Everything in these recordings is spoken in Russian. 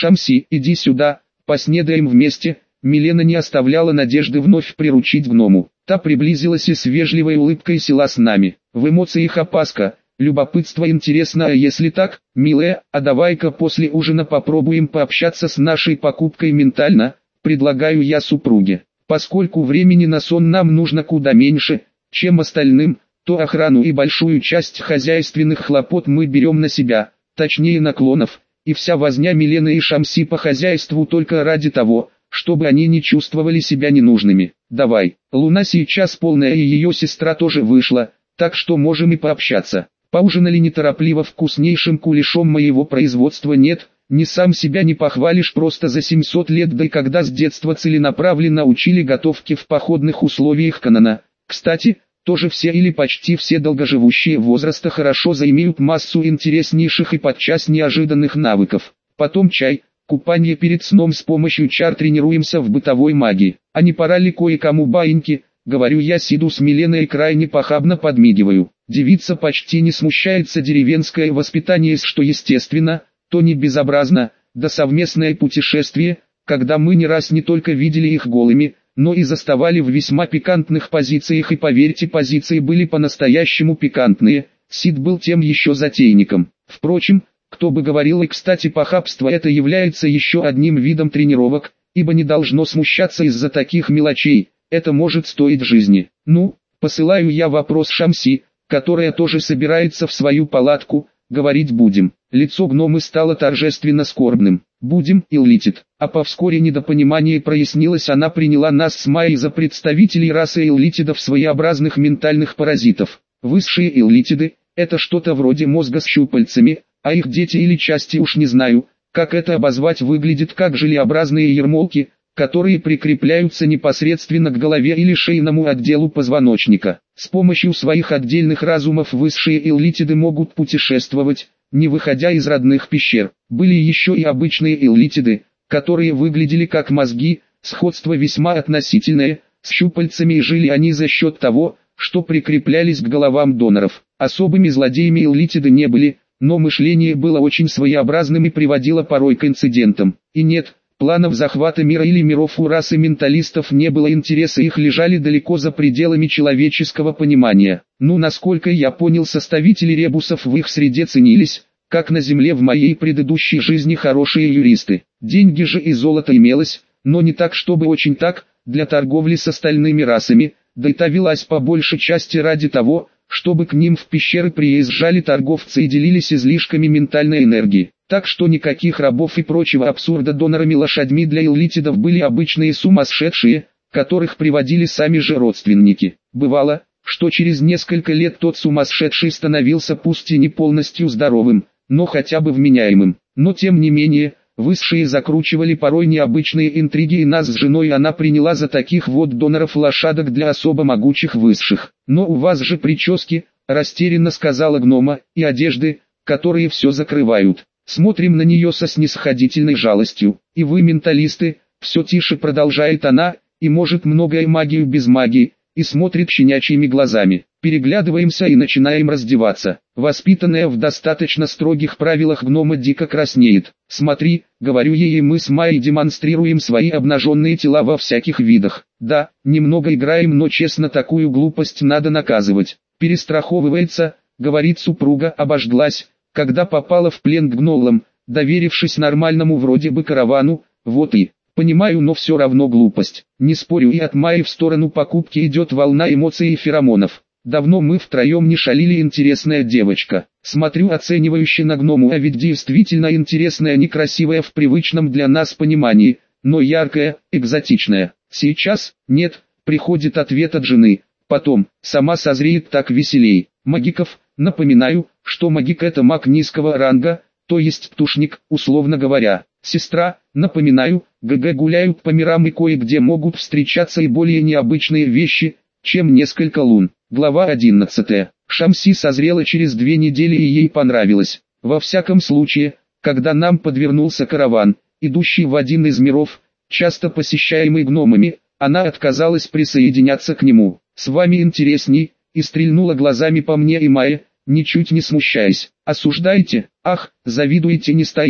Шамси, иди сюда, поснедаем вместе. Милена не оставляла надежды вновь приручить гному. Та приблизилась и с вежливой улыбкой села с нами. В эмоциях опаска, любопытство, интересно, а если так, милая, а давай-ка после ужина попробуем пообщаться с нашей покупкой ментально, предлагаю я супруге. Поскольку времени на сон нам нужно куда меньше, чем остальным, то охрану и большую часть хозяйственных хлопот мы берем на себя, точнее наклонов, и вся возня Милены и Шамси по хозяйству только ради того, чтобы они не чувствовали себя ненужными. Давай, Луна сейчас полная и ее сестра тоже вышла, так что можем и пообщаться. Поужинали неторопливо вкуснейшим кулешом моего производства. Нет, не сам себя не похвалишь, просто за 700 лет, да и когда с детства целенаправленно учили готовке в походных условиях Канана. Кстати, тоже все или почти все долгоживущие возраста хорошо заимеют массу интереснейших и подчас неожиданных навыков. Потом чай, купание перед сном, с помощью чар тренируемся в бытовой магии. А не пора ли кое-кому баиньки? Говорю я, сиду с Миленой и крайне похабно подмигиваю. Девица почти не смущается, деревенское воспитание, что естественно, то не безобразно, да совместное путешествие, когда мы не раз не только видели их голыми, но и заставали в весьма пикантных позициях, и поверьте, позиции были по-настоящему пикантные. Сид был тем еще затейником. Впрочем, кто бы говорил, и кстати, похабство это является еще одним видом тренировок, ибо не должно смущаться из-за таких мелочей, это может стоить жизни. Ну, посылаю я вопрос Шамси, которая тоже собирается в свою палатку. Говорить будем. Лицо гномы стало торжественно скорбным. Будем, Иллитид. А по вскоре недопонимании прояснилось, она приняла нас с Майей за представителей расы Иллитидов, своеобразных ментальных паразитов. Высшие Иллитиды – это что-то вроде мозга с щупальцами, а их дети или части, уж не знаю, как это обозвать, выглядят как желеобразные ермолки, которые прикрепляются непосредственно к голове или шейному отделу позвоночника. С помощью своих отдельных разумов высшие Иллитиды могут путешествовать, не выходя из родных пещер. Были еще и обычные Иллитиды, которые выглядели как мозги, сходство весьма относительное, с щупальцами, и жили они за счет того, что прикреплялись к головам доноров. Особыми злодеями Иллитиды не были, но мышление было очень своеобразным и приводило порой к инцидентам. И нет, планов захвата мира или миров у расы менталистов не было, интересы их лежали далеко за пределами человеческого понимания. Ну, насколько я понял, составители ребусов в их среде ценились, как на земле в моей предыдущей жизни, хорошие юристы. Деньги же и золото имелось, но не так, чтобы очень так, для торговли с остальными расами, да и та велась по большей части ради того, чтобы к ним в пещеры приезжали торговцы и делились излишками ментальной энергии. Так что никаких рабов и прочего абсурда. Донорами лошадьми для Иллитидов были обычные сумасшедшие, которых приводили сами же родственники. Бывало, что через несколько лет тот сумасшедший становился пусть и не полностью здоровым, но хотя бы вменяемым. Но тем не менее, высшие закручивали порой необычные интриги, и нас с женой она приняла за таких вот доноров-лошадок для особо могучих высших. «Но у вас же прически», – растерянно сказала гнома, – «и одежды, которые все закрывают». Смотрим на нее со снисходительной жалостью. «И вы менталисты», – все тише продолжает она, – «и может многое магию без магии», и смотрит щенячьими глазами. Переглядываемся и начинаем раздеваться. Воспитанная в достаточно строгих правилах гнома дико краснеет. «Смотри», — говорю ей, и мы с Майей демонстрируем свои обнаженные тела во всяких видах. Да, немного играем, но честно, такую глупость надо наказывать. Перестраховывается, говорит супруга, обожглась, когда попала в плен к гнолам, доверившись нормальному вроде бы каравану. Вот и... Понимаю, но все равно глупость. Не спорю, и от Майи в сторону покупки идет волна эмоций и феромонов. Давно мы втроем не шалили, интересная девочка. Смотрю оценивающе на гному, а ведь действительно интересная, некрасивая в привычном для нас понимании, но яркая, экзотичная. Сейчас, нет, приходит ответ от жены. Потом, сама созреет, так веселей. Магиков, напоминаю, что магик это маг низкого ранга, то есть птушник, условно говоря. Сестра, напоминаю, ГГ гуляют по мирам, и кое-где могут встречаться и более необычные вещи, чем несколько лун. Глава 11. Шамси созрела через 2 недели, и ей понравилось. Во всяком случае, когда нам подвернулся караван, идущий в один из миров, часто посещаемый гномами, она отказалась присоединяться к нему. «С вами интересней», и стрельнула глазами по мне и Майе, ничуть не смущаясь. «Осуждаете? Ах, завидуете?» не стоит.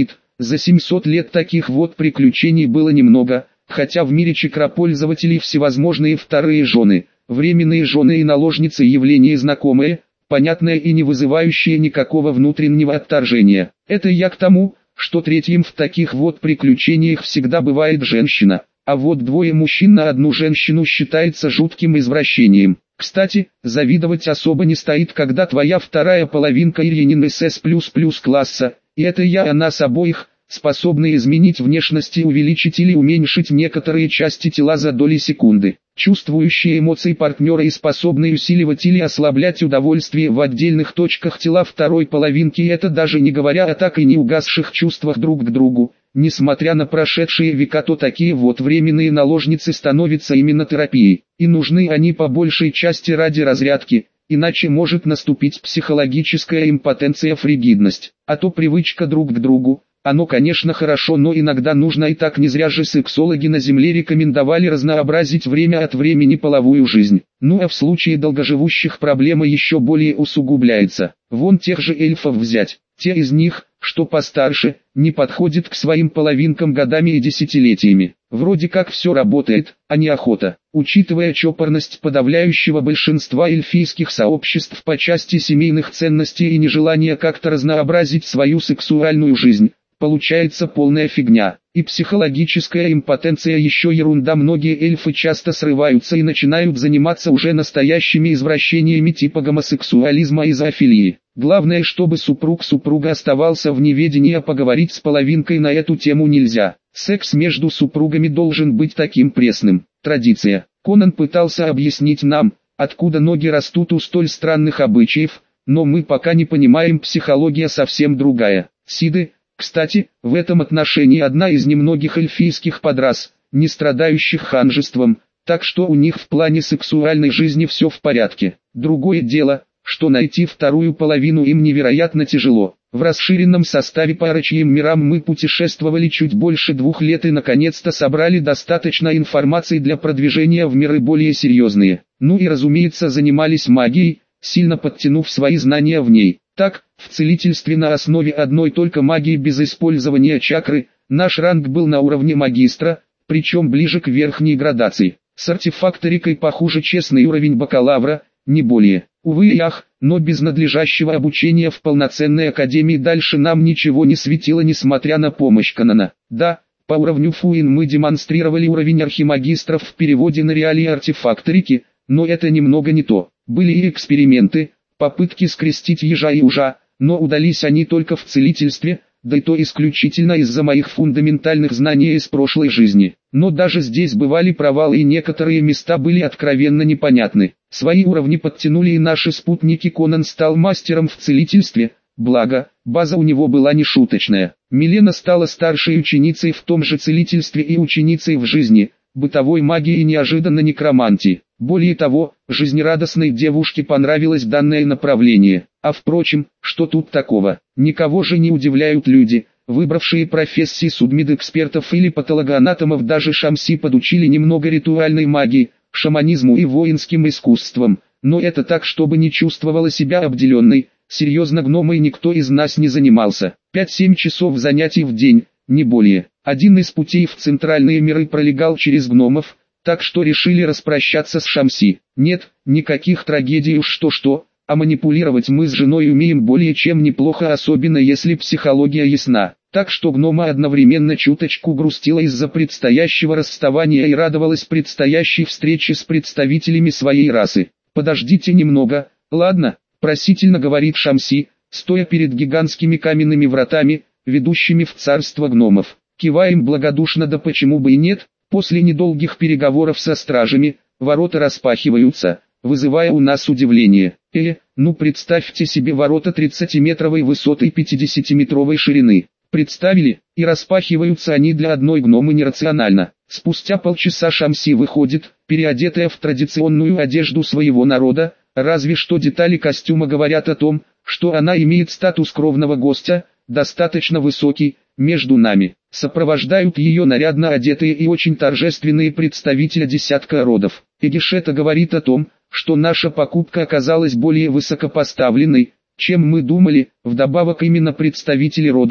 За 700 лет таких вот приключений было немного, хотя в мире чакропользователей всевозможные вторые жены, временные жены и наложницы явления знакомые, понятное и не вызывающее никакого внутреннего отторжения. Это я к тому, что третьим в таких вот приключениях всегда бывает женщина, а вот двое мужчин на одну женщину считается жутким извращением. Кстати, завидовать особо не стоит, когда твоя вторая половинка Иринин СС++ класса, и это я о нас обоих, способны изменить внешность и увеличить или уменьшить некоторые части тела за доли секунды, чувствующие эмоции партнера и способные усиливать или ослаблять удовольствие в отдельных точках тела второй половинки, и это даже не говоря о так и не угасших чувствах друг к другу. Несмотря на прошедшие века, то такие вот временные наложницы становятся именно терапией, и нужны они по большей части ради разрядки, иначе может наступить психологическая импотенция, фригидность, а то привычка друг к другу. Оно, конечно, хорошо, но иногда нужно, и так не зря же сексологи на Земле рекомендовали разнообразить время от времени половую жизнь. Ну а в случае долгоживущих проблема еще более усугубляется. Вон тех же эльфов взять. Те из них, что постарше, не подходят к своим половинкам годами и десятилетиями. Вроде как все работает, а не охота. Учитывая чопорность подавляющего большинства эльфийских сообществ по части семейных ценностей и нежелания как-то разнообразить свою сексуальную жизнь, получается полная фигня. И психологическая импотенция еще ерунда. Многие эльфы часто срываются и начинают заниматься уже настоящими извращениями типа гомосексуализма и зоофилии. Главное, чтобы супруга оставался в неведении, а поговорить с половинкой на эту тему нельзя. Секс между супругами должен быть таким пресным. Традиция. Конан пытался объяснить нам, откуда ноги растут у столь странных обычаев, но мы пока не понимаем, психология совсем другая. Сиды, кстати, в этом отношении одна из немногих эльфийских подрас, не страдающих ханжеством, так что у них в плане сексуальной жизни все в порядке. Другое дело, что найти вторую половину им невероятно тяжело. В расширенном составе по орочьим мирам мы путешествовали чуть больше 2 лет и наконец-то собрали достаточно информации для продвижения в миры более серьезные. Ну и разумеется занимались магией, сильно подтянув свои знания в ней. Так, в целительстве на основе одной только магии без использования чакры, наш ранг был на уровне магистра, причем ближе к верхней градации. С артефакторикой похуже честный уровень бакалавра, не более. Увы и ах, но без надлежащего обучения в полноценной академии дальше нам ничего не светило, несмотря на помощь Конана. Да, по уровню Фуин мы демонстрировали уровень архимагистров в переводе на реалии артефакторики, но это немного не то. Были и эксперименты, попытки скрестить ежа и ужа, но удались они только в целительстве, да и то исключительно из-за моих фундаментальных знаний из прошлой жизни. Но даже здесь бывали провалы, и некоторые места были откровенно непонятны. Свои уровни подтянули и наши спутники. Конан стал мастером в целительстве, благо, база у него была нешуточная. Милена стала старшей ученицей в том же целительстве и ученицей в жизни, бытовой магии и неожиданно некромантии. Более того, жизнерадостной девушке понравилось данное направление. А впрочем, что тут такого? Никого же не удивляют люди, выбравшие профессии судмедэкспертов или патологоанатомов. Даже Шамси подучили немного ритуальной магии, шаманизму и воинским искусствам. Но это так, чтобы не чувствовала себя обделенной. Серьезно, гномой никто из нас не занимался. 5-7 часов занятий в день, не более. Один из путей в центральные миры пролегал через гномов, так что решили распрощаться с Шамси. Нет, никаких трагедий уж что-что, а манипулировать мы с женой умеем более чем неплохо, особенно если психология ясна. Так что гнома одновременно чуточку грустила из-за предстоящего расставания и радовалась предстоящей встрече с представителями своей расы. «Подождите немного, ладно?» – просительно говорит Шамси, стоя перед гигантскими каменными вратами, ведущими в царство гномов. Киваем благодушно, да почему бы и нет. После недолгих переговоров со стражами, ворота распахиваются, вызывая у нас удивление. Ну представьте себе ворота 30-метровой высоты и 50-метровой ширины. Представили? И распахиваются они для одной гномы нерационально. Спустя полчаса Шамси выходит, переодетая в традиционную одежду своего народа, разве что детали костюма говорят о том, что она имеет статус кровного гостя, достаточно высокий. Между нами сопровождают ее нарядно одетые и очень торжественные представители десятка родов. Эдиш, это говорит о том, что наша покупка оказалась более высокопоставленной, чем мы думали. Вдобавок именно представители родов,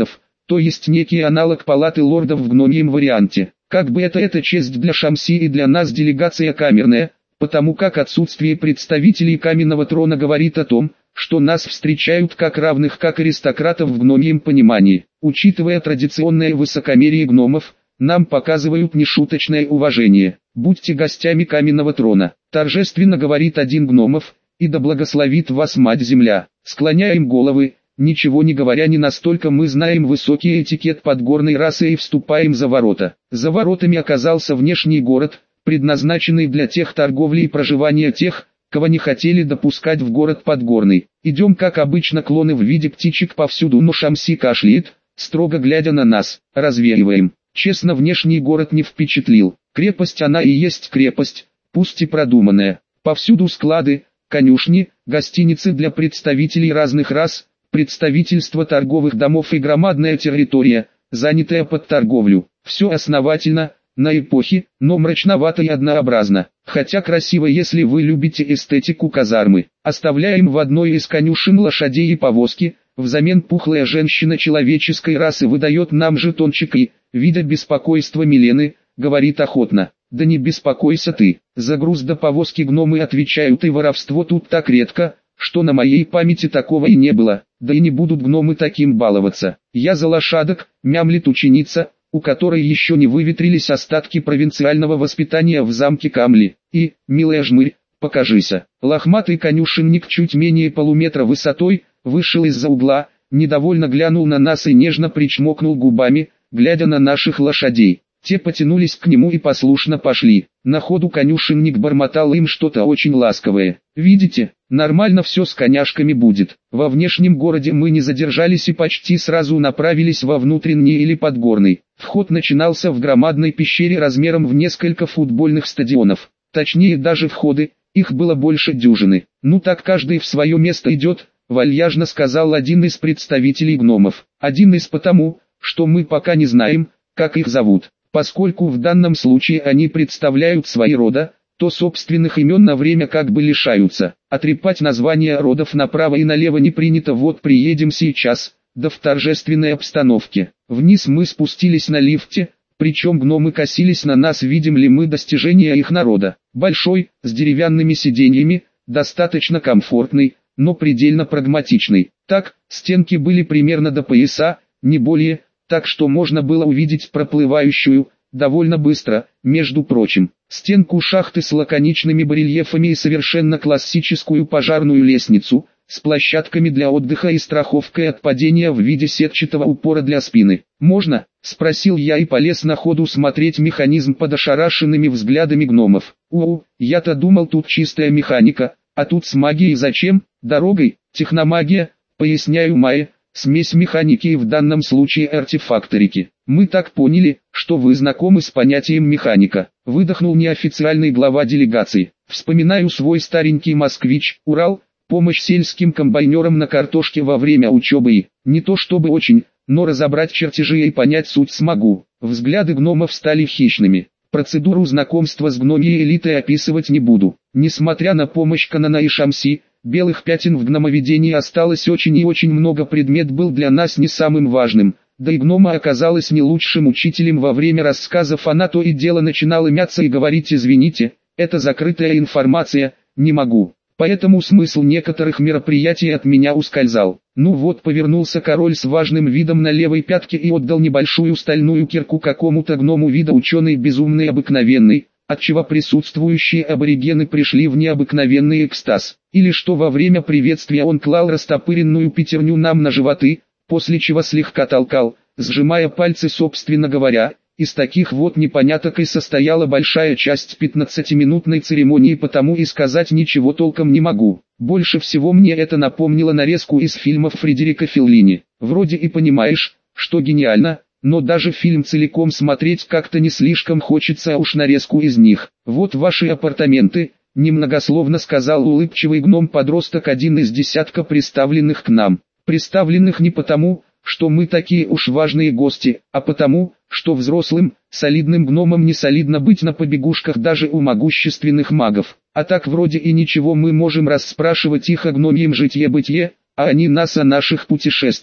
то есть некий аналог палаты лордов в гномьем варианте. Как бы это честь для Шамси и для нас делегация камерная, потому как отсутствие представителей каменного трона говорит о том, что нас встречают как равных, как аристократов в гномьем понимании. Учитывая традиционное высокомерие гномов, нам показывают нешуточное уважение. Будьте гостями каменного трона, торжественно говорит один гномов, и да благословит вас Мать-Земля. Склоняем головы, ничего не говоря, не настолько мы знаем высокий этикет подгорной расы и вступаем за ворота. За воротами оказался внешний город, предназначенный для тех торговли и проживания тех, кого не хотели допускать в город подгорный. Идем как обычно, клоны в виде птичек повсюду, но Шамси кашляет, строго глядя на нас. Развеиваем. Честно, внешний город не впечатлил. Крепость она и есть крепость, пусть и продуманная. Повсюду склады, конюшни, гостиницы для представителей разных рас, представительство торговых домов и громадная территория, занятая под торговлю. Все основательно, на эпохе, но мрачновато и однообразно. Хотя красиво, если вы любите эстетику казармы. Оставляем в одной из конюшен лошадей и повозки, взамен пухлая женщина человеческой расы выдает нам жетончик и, видя беспокойство Милены, говорит охотно: «Да не беспокойся ты, за груз до повозки гномы отвечают, и воровство тут так редко, что на моей памяти такого и не было, да и не будут гномы таким баловаться. Я за лошадок», мямлит ученица, у которой еще не выветрились остатки провинциального воспитания в замке Камли. «И, милая жмырь, покажися». Лохматый конюшенник чуть менее полуметра высотой, вышел из-за угла, недовольно глянул на нас и нежно причмокнул губами, глядя на наших лошадей. Те потянулись к нему и послушно пошли. На ходу конюшенник бормотал им что-то очень ласковое. «Видите, нормально все с коняшками будет». Во внешнем городе мы не задержались и почти сразу направились во внутренний или подгорный. Вход начинался в громадной пещере размером в несколько футбольных стадионов. Точнее, даже входы, их было больше дюжины. «Ну так каждый в свое место идет», вальяжно сказал один из представителей гномов. «Один из потому, что мы пока не знаем, как их зовут. Поскольку в данном случае они представляют свои рода, то собственных имен на время как бы лишаются. Отрепать названия родов направо и налево не принято. Вот приедем сейчас, да в торжественной обстановке». Вниз мы спустились на лифте, причем гномы косились на нас, видим ли мы достижения их народа. Большой, с деревянными сиденьями, достаточно комфортный, но предельно прагматичный. Так, стенки были примерно до пояса, не более, так что можно было увидеть проплывающую, довольно быстро, между прочим, стенку шахты с лаконичными барельефами и совершенно классическую пожарную лестницу, с площадками для отдыха и страховкой от падения в виде сетчатого упора для спины. «Можно?» – спросил я и полез на ходу смотреть механизм под ошарашенными взглядами гномов. Я-то думал, тут чистая механика, а тут с магией зачем? Дорогой, техномагия, поясняю Майе. Смесь механики и в данном случае артефакторики. Мы так поняли, что вы знакомы с понятием механика. Выдохнул неофициальный глава делегации. Вспоминаю свой старенький москвич, Урал, помощь сельским комбайнерам на картошке во время учебы и, не то чтобы очень, но разобрать чертежи и понять суть смогу. Взгляды гномов стали хищными. Процедуру знакомства с гномьей элитой описывать не буду. Несмотря на помощь Канана и Шамси, белых пятен в гномоведении осталось очень и очень много. Предмет был для нас не самым важным, да и гнома оказалась не лучшим учителем. Во время рассказов она то и дело начинала мяться и говорить: «Извините, это закрытая информация, не могу». Поэтому смысл некоторых мероприятий от меня ускользал. Ну вот, повернулся король с важным видом на левой пятке и отдал небольшую стальную кирку какому-то гному вида ученый безумный обыкновенный, отчего присутствующие аборигены пришли в необыкновенный экстаз. Или что во время приветствия он клал растопыренную пятерню нам на животы, после чего слегка толкал, сжимая пальцы, собственно говоря. Из таких вот непоняток и состояла большая часть 15-минутной церемонии, потому и сказать ничего толком не могу. Больше всего мне это напомнило нарезку из фильмов Фредерика Феллини. Вроде и понимаешь, что гениально, но даже фильм целиком смотреть как-то не слишком хочется, а уж нарезку из них. «Вот ваши апартаменты», — немногословно сказал улыбчивый гном-подросток, один из десятка представленных к нам. Представленных не потому, что мы такие уж важные гости, а потому, что взрослым, солидным гномам не солидно быть на побегушках даже у могущественных магов. А так вроде и ничего, мы можем расспрашивать их о гномьем житье-бытие, а они нас о наших путешествиях.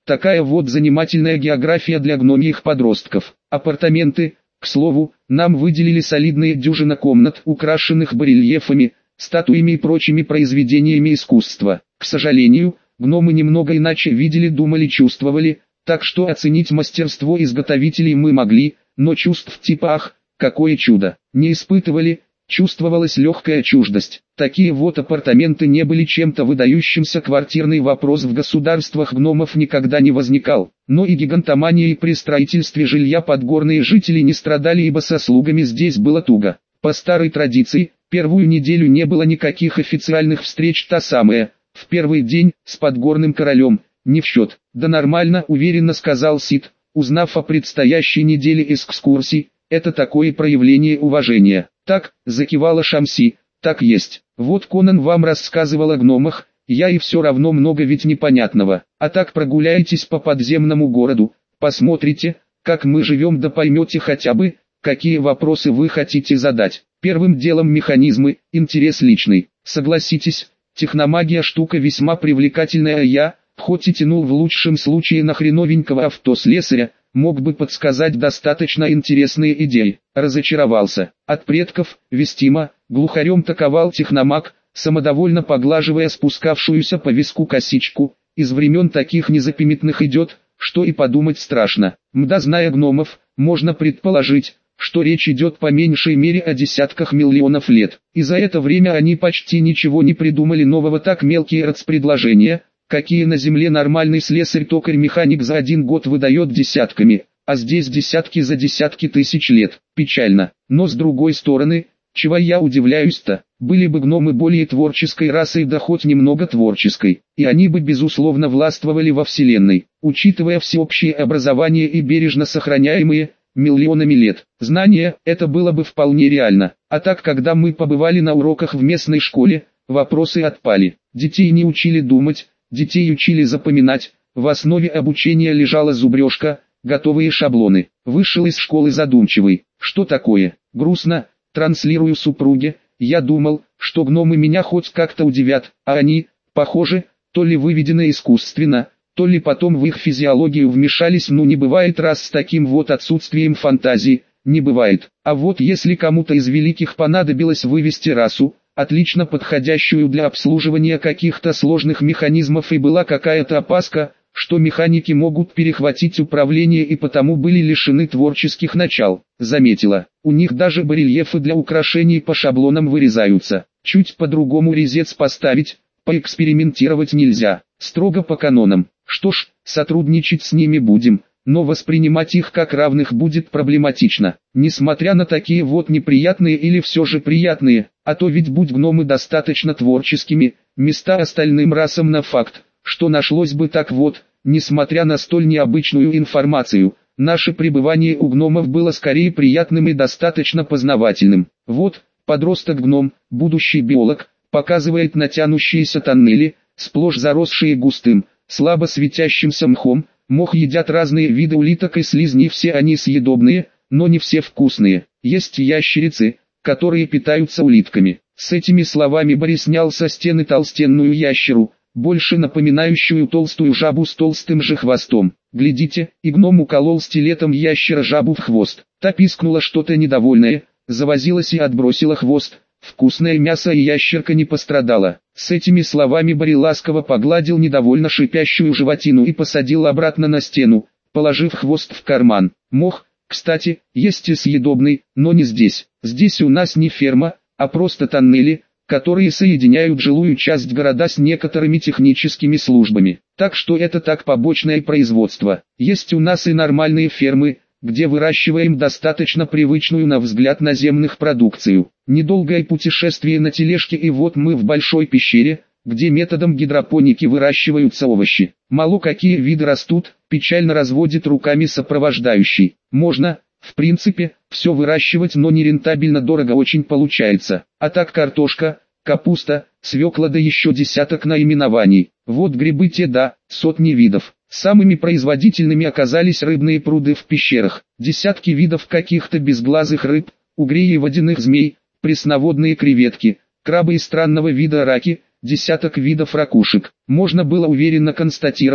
Такая вот занимательная география для гномьих подростков. Апартаменты, к слову, нам выделили солидные дюжина комнат, украшенных барельефами, статуями и прочими произведениями искусства. К сожалению, гномы немного иначе видели, думали, чувствовали, так что оценить мастерство изготовителей мы могли, но чувств типа «ах, какое чудо!» не испытывали. Чувствовалась легкая чуждость. Такие вот апартаменты не были чем-то выдающимся, квартирный вопрос в государствах гномов никогда не возникал. Но и гигантоманией при строительстве жилья подгорные жители не страдали, ибо со слугами здесь было туго. По старой традиции, первую неделю не было никаких официальных встреч, та самая, в первый день, с подгорным королем, не в счет. Да нормально, уверенно сказал Сид, узнав о предстоящей неделе экскурсий, это такое проявление уважения. Так, закивала Шамси, так есть. Вот Конан вам рассказывал о гномах, я и все равно много ведь непонятного. А так прогуляйтесь по подземному городу, посмотрите, как мы живем, да поймете хотя бы, какие вопросы вы хотите задать. Первым делом механизмы, интерес личный. Согласитесь, техномагия штука весьма привлекательная, я, хоть и тянул в лучшем случае на хреновенького автослесаря, мог бы подсказать достаточно интересные идеи. Разочаровался. От предков, вестимо, глухарем таковал техномаг, самодовольно поглаживая спускавшуюся по виску косичку. Из времен таких незапамятных идет, что и подумать страшно. Мда, зная гномов, можно предположить, что речь идет по меньшей мере о десятках миллионов лет. И за это время они почти ничего не придумали нового, так мелкие рацпредложения, какие на земле нормальный слесарь-токарь-механик за один год выдает десятками, а здесь десятки за десятки тысяч лет. Печально. Но с другой стороны, чего я удивляюсь-то, были бы гномы более творческой расой, да хоть немного творческой, и они бы безусловно властвовали во Вселенной, учитывая всеобщее образование и бережно сохраняемые, миллионами лет, знания, это было бы вполне реально. А так, когда мы побывали на уроках в местной школе, вопросы отпали. Детей не учили думать, детей учили запоминать, в основе обучения лежала зубрежка, готовые шаблоны. Вышел из школы задумчивый. Что такое? Грустно, транслирую супруге. Я думал, что гномы меня хоть как-то удивят, а они, похоже, то ли выведены искусственно, то ли потом в их физиологию вмешались. Ну не бывает, раз с таким вот отсутствием фантазии, не бывает. А вот если кому-то из великих понадобилось вывести расу, отлично подходящую для обслуживания каких-то сложных механизмов, и была какая-то опаска, что механики могут перехватить управление и потому были лишены творческих начал. Заметила, у них даже барельефы для украшений по шаблонам вырезаются. Чуть по-другому резец поставить, поэкспериментировать нельзя, строго по канонам. Что ж, сотрудничать с ними будем, но воспринимать их как равных будет проблематично. Несмотря на такие вот неприятные или все же приятные, а то ведь будь гномы достаточно творческими, места остальным расам на факт, что нашлось бы. Так вот, несмотря на столь необычную информацию, наше пребывание у гномов было скорее приятным и достаточно познавательным. Вот, подросток-гном, будущий биолог, показывает на тянущиеся тоннели, сплошь заросшие густым, слабо светящимся мхом. Мох едят разные виды улиток и слизней, все они съедобные, но не все вкусные. Есть ящерицы, которые питаются улитками. С этими словами Борис снял со стены толстенную ящеру, больше напоминающую толстую жабу с толстым же хвостом. Глядите, и гном уколол стилетом ящера жабу в хвост. Та пискнула что-то недовольное, завозилась и отбросила хвост. Вкусное мясо, и ящерка не пострадала. С этими словами Бори ласково погладил недовольно шипящую животину и посадил обратно на стену, положив хвост в карман. Мох, кстати, есть и съедобный, но не здесь. Здесь у нас не ферма, а просто тоннели, которые соединяют жилую часть города с некоторыми техническими службами. Так что это так побочное производство. Есть у нас и нормальные фермы, где выращиваем достаточно привычную на взгляд наземных продукцию. Недолгое путешествие на тележке, и вот мы в большой пещере, где методом гидропоники выращиваются овощи. Мало какие виды растут, печально разводит руками сопровождающий. Можно, в принципе, все выращивать, но нерентабельно, дорого очень получается. А так картошка, капуста, свекла, да еще десяток наименований. Вот грибы те, да, сотни видов. Самыми производительными оказались рыбные пруды в пещерах. Десятки видов каких-то безглазых рыб, угрей и водяных змей, пресноводные креветки, крабы и странного вида раки, десяток видов ракушек. Можно было уверенно констатировать,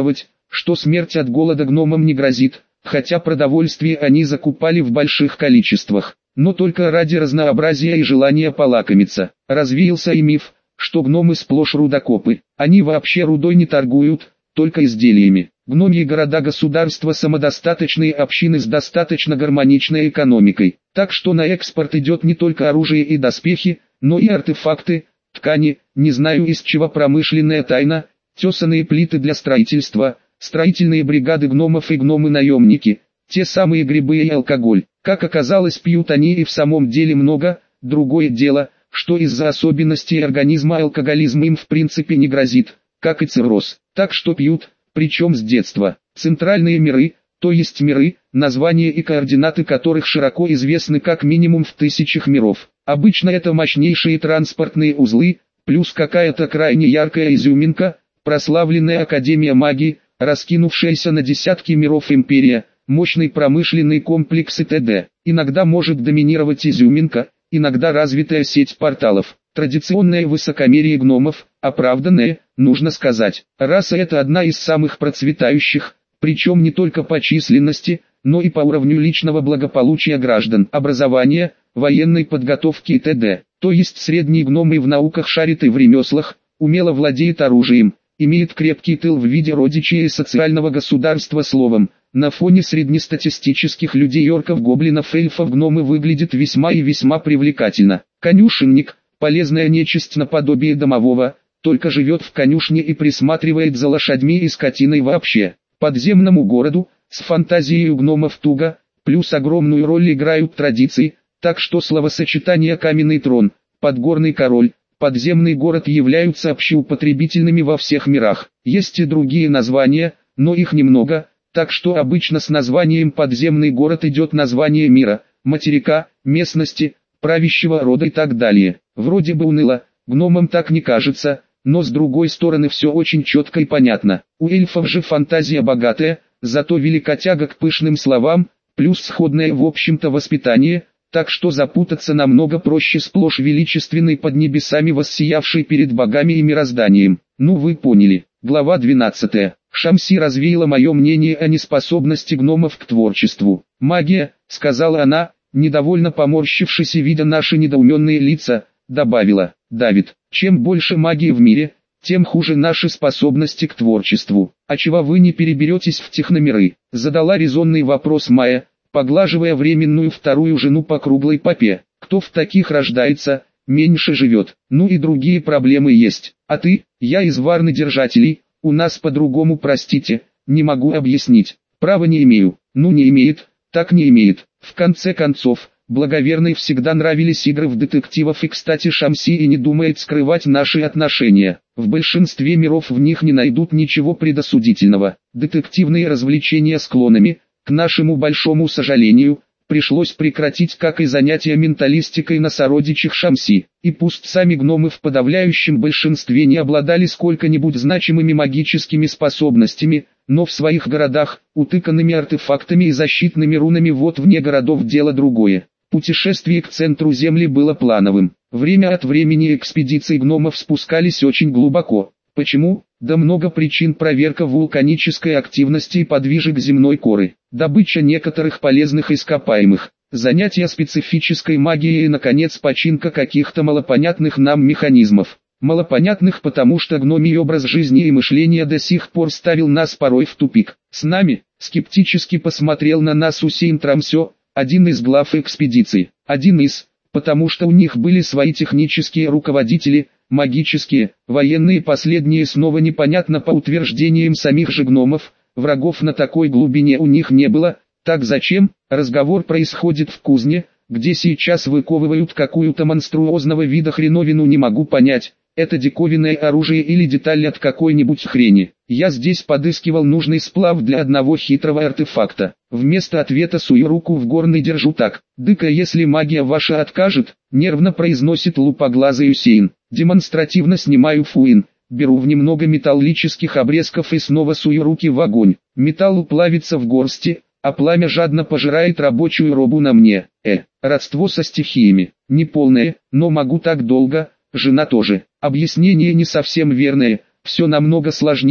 что смерть от голода гномам не грозит, хотя продовольствие они закупали в больших количествах, но только ради разнообразия и желания полакомиться. Развеялся и миф, что гномы сплошь рудокопы. Они вообще рудой не торгуют, только изделиями. Гномьи города-государства самодостаточные общины с достаточно гармоничной экономикой. Так что на экспорт идет не только оружие и доспехи, но и артефакты, ткани, не знаю из чего промышленная тайна, тесаные плиты для строительства, строительные бригады гномов и гномы-наемники, те самые грибы и алкоголь. Как оказалось, пьют они и в самом деле много. Другое дело, что из-за особенностей организма алкоголизм им в принципе не грозит, как и цирроз. Так что пьют, причем с детства. Центральные миры, то есть миры, названия и координаты которых широко известны как минимум в тысячах миров. Обычно это мощнейшие транспортные узлы, плюс какая-то крайне яркая изюминка, прославленная Академия магии, раскинувшаяся на десятки миров империя, мощный промышленный комплекс и т.д. Иногда может доминировать изюминка, иногда развитая сеть порталов. Традиционное высокомерие гномов, оправданное, нужно сказать. Раса эта одна из самых процветающих, причем не только по численности, но и по уровню личного благополучия граждан, образования, военной подготовки и т.д. То есть средний гном и в науках шарит и в ремеслах, умело владеет оружием, имеет крепкий тыл в виде родичей и социального государства словом. На фоне среднестатистических людей, орков, гоблинов, эльфов гномы выглядят весьма и весьма привлекательно. Конюшенник, полезная нечисть наподобие домового, только живет в конюшне и присматривает за лошадьми и скотиной вообще. Подземному городу, с фантазией гномов туго, плюс огромную роль играют традиции, так что словосочетания «каменный трон», «подгорный король», «подземный город» являются общеупотребительными во всех мирах. Есть и другие названия, но их немного, так что обычно с названием «подземный город» идет название мира, материка, местности, правящего рода и так далее. Вроде бы уныло, гномам так не кажется, но с другой стороны все очень четко и понятно. У эльфов же фантазия богатая, зато велика тяга к пышным словам, плюс сходное в общем-то воспитание, так что запутаться намного проще сплошь величественной под небесами воссиявшей перед богами и мирозданием. Ну вы поняли. Глава 12. Шамси развеяла мое мнение о неспособности гномов к творчеству. «Магия», — сказала она, недовольно поморщившись и видя наши недоуменные лица, добавила: «Давид, чем больше магии в мире, тем хуже наши способности к творчеству. А чего вы не переберетесь в техномиры?» Задала резонный вопрос Майя, поглаживая временную вторую жену по круглой попе. «Кто в таких рождается, меньше живет. Ну и другие проблемы есть. А ты, я из Варны Держателей, у нас по-другому, простите, не могу объяснить. Права не имею». Ну не имеет, так не имеет. В конце концов, Благоверной всегда нравились игры в детективов, и кстати Шамси и не думает скрывать наши отношения. В большинстве миров в них не найдут ничего предосудительного. Детективные развлечения с клонами, к нашему большому сожалению, пришлось прекратить, как и занятия менталистикой на сородичах Шамси. И пусть сами гномы в подавляющем большинстве не обладали сколько-нибудь значимыми магическими способностями, но в своих городах, утыканными артефактами и защитными рунами, вот вне городов дело другое. Путешествие к центру Земли было плановым. Время от времени экспедиции гномов спускались очень глубоко. Почему? Да много причин: проверка вулканической активности и подвижек земной коры, добыча некоторых полезных ископаемых, занятия специфической магией и, наконец, починка каких-то малопонятных нам механизмов. Малопонятных, потому что гномий образ жизни и мышления до сих пор ставил нас порой в тупик. С нами, скептически посмотрел на нас Усейн Трамсё, один из глав экспедиции. Один из, потому что у них были свои технические руководители, магические, военные, последние снова непонятно по утверждениям самих же гномов, врагов на такой глубине у них не было. Так зачем? Разговор происходит в кузне, где сейчас выковывают какую-то монструозного вида хреновину, не могу понять. Это диковинное оружие или деталь от какой-нибудь хрени. Я здесь подыскивал нужный сплав для одного хитрого артефакта. Вместо ответа сую руку в горный, держу так. «Дыка, если магия ваша откажет», нервно произносит лупоглазый Усейн. Демонстративно снимаю фуин, беру в немного металлических обрезков и снова сую руки в огонь. Металл плавится в горсти, а пламя жадно пожирает рабочую робу на мне. Родство со стихиями. Неполное, но могу так долго. Жена тоже. Объяснение не совсем верное, все намного сложнее,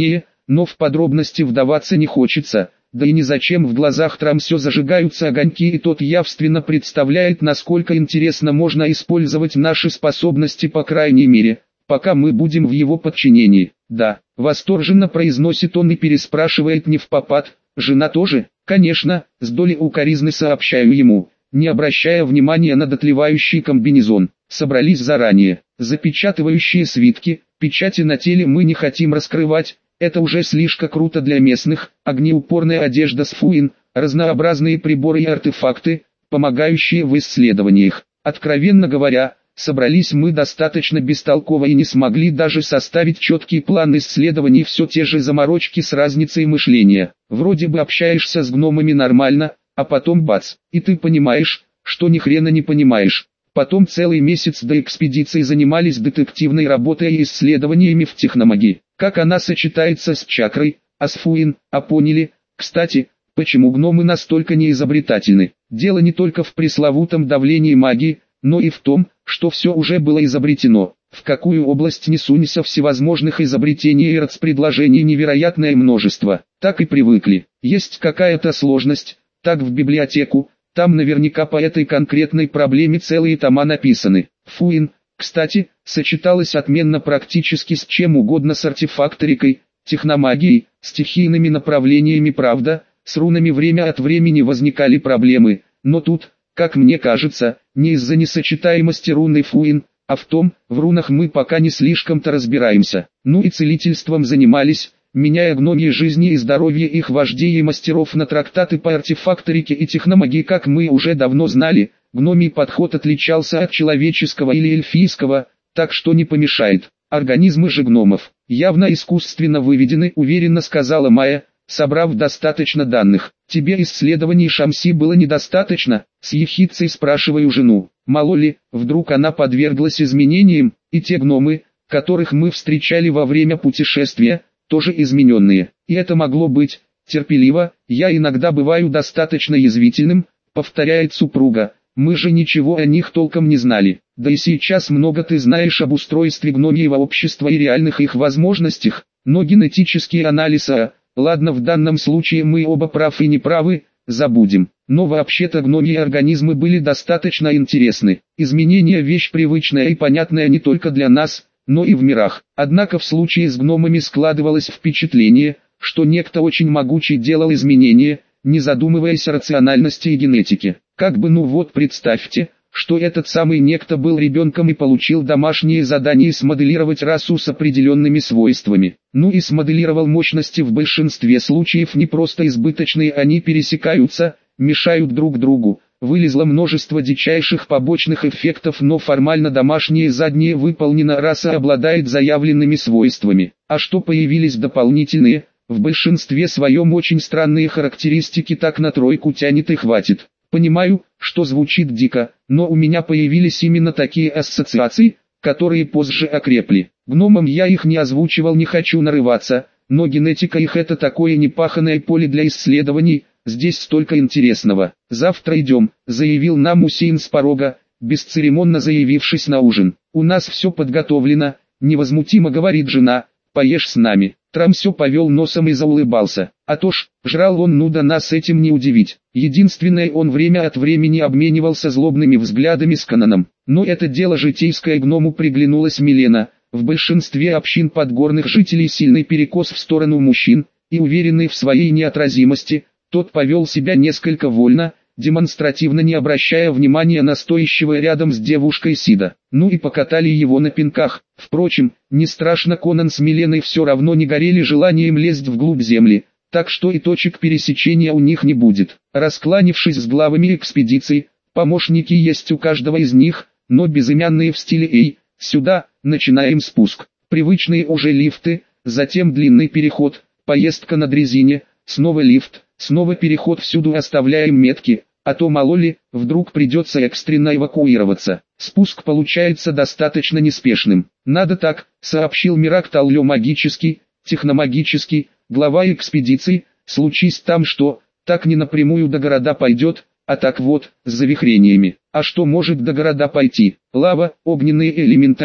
но в подробности вдаваться не хочется. Да и незачем, в глазах Трамсё зажигаются огоньки, и тот явственно представляет, насколько интересно можно использовать наши способности, по крайней мере, пока мы будем в его подчинении. Да, восторженно произносит он и переспрашивает не впопад: жена тоже? Конечно, с долей укоризны сообщаю ему, не обращая внимания на дотлевающий комбинезон. Собрались заранее. Запечатывающие свитки, печати на теле мы не хотим раскрывать. Это уже слишком круто для местных. Огнеупорная одежда с фуин, разнообразные приборы и артефакты, помогающие в исследованиях. Откровенно говоря, собрались мы достаточно бестолково и не смогли даже составить четкий план исследований. Все те же заморочки с разницей мышления. Вроде бы общаешься с гномами нормально, а потом бац, и ты понимаешь, что ни хрена не понимаешь. Потом целый месяц до экспедиции занимались детективной работой и исследованиями в техномагии. Как она сочетается с чакрой, а с фуин, а поняли, кстати, почему гномы настолько неизобретательны. Дело не только в пресловутом давлении магии, но и в том, что все уже было изобретено. В какую область не сунься, всевозможных изобретений и предложений невероятное множество. Так и привыкли. Есть какая-то сложность, так в библиотеку. Там наверняка по этой конкретной проблеме целые тома написаны. Фуин, кстати, сочеталась отменно практически с чем угодно: с артефакторикой, техномагией, стихийными направлениями. Правда, с рунами время от времени возникали проблемы, но тут, как мне кажется, не из-за несочетаемости руны фуин, а в том, в рунах мы пока не слишком-то разбираемся. Ну и целительством занимались, меняя гномьи жизни и здоровье их вождей и мастеров на трактаты по артефакторике и техномагии. Как мы уже давно знали, гномий подход отличался от человеческого или эльфийского, так что не помешает. Организмы же гномов явно искусственно выведены, уверенно сказала Майя, собрав достаточно данных. Тебе исследований Шамси было недостаточно? С ехидцей спрашиваю жену. Мало ли, вдруг она подверглась изменениям, и те гномы, которых мы встречали во время путешествия, тоже измененные. И это могло быть. Терпеливо, я иногда бываю достаточно язвительным, повторяет супруга. Мы же ничего о них толком не знали. Да и сейчас много ты знаешь об устройстве гномьего общества и реальных их возможностях, но генетический анализ, ладно, в данном случае мы оба правы и неправы, забудем. Но вообще-то гномьи организмы были достаточно интересны. Изменения — вещь привычная и понятная не только для нас, но и в мирах. Однако в случае с гномами складывалось впечатление, что некто очень могучий делал изменения, не задумываясь о рациональности и генетике. Как бы, ну вот представьте, что этот самый некто был ребенком и получил домашнее задание смоделировать расу с определенными свойствами. Ну и смоделировал мощности. В большинстве случаев не просто избыточные, они пересекаются, мешают друг другу. Вылезло множество дичайших побочных эффектов, но формально домашнее заднее выполнено, раса обладает заявленными свойствами. А что появились дополнительные, в большинстве своем очень странные характеристики, так на тройку тянет и хватит. Понимаю, что звучит дико, но у меня появились именно такие ассоциации, которые позже окрепли. Гномам я их не озвучивал, не хочу нарываться, но генетика их — это такое непаханное поле для исследований. Здесь столько интересного. Завтра идем, заявил нам Усейн с порога, бесцеремонно заявившись на ужин. У нас все подготовлено, невозмутимо говорит жена, поешь с нами. Трамсё повел носом и заулыбался. А то ж, жрал он, ну да нас этим не удивить. Единственное, он время от времени обменивался злобными взглядами с Конаном. Но это дело житейское. Гному приглянулась Милена. В большинстве общин подгорных жителей сильный перекос в сторону мужчин, и уверенный в своей неотразимости, тот повел себя несколько вольно, демонстративно не обращая внимания на стоящего рядом с девушкой Сида. Ну и покатали его на пинках. Впрочем, не страшно, Конан с Миленой все равно не горели желанием лезть вглубь земли, так что и точек пересечения у них не будет. Раскланившись с главами экспедиций, помощники есть у каждого из них, но безымянные в стиле «Эй, сюда», начинаем спуск. Привычные уже лифты, затем длинный переход, поездка на дрезине, снова лифт, снова переход, всюду оставляем метки, а то мало ли, вдруг придется экстренно эвакуироваться. Спуск получается достаточно неспешным. Надо так, сообщил Мирак Таллё магический, техномагический, глава экспедиции. Случись там что, так не напрямую до города пойдет, а так вот, с завихрениями. А что может до города пойти? Лава, огненные элементали,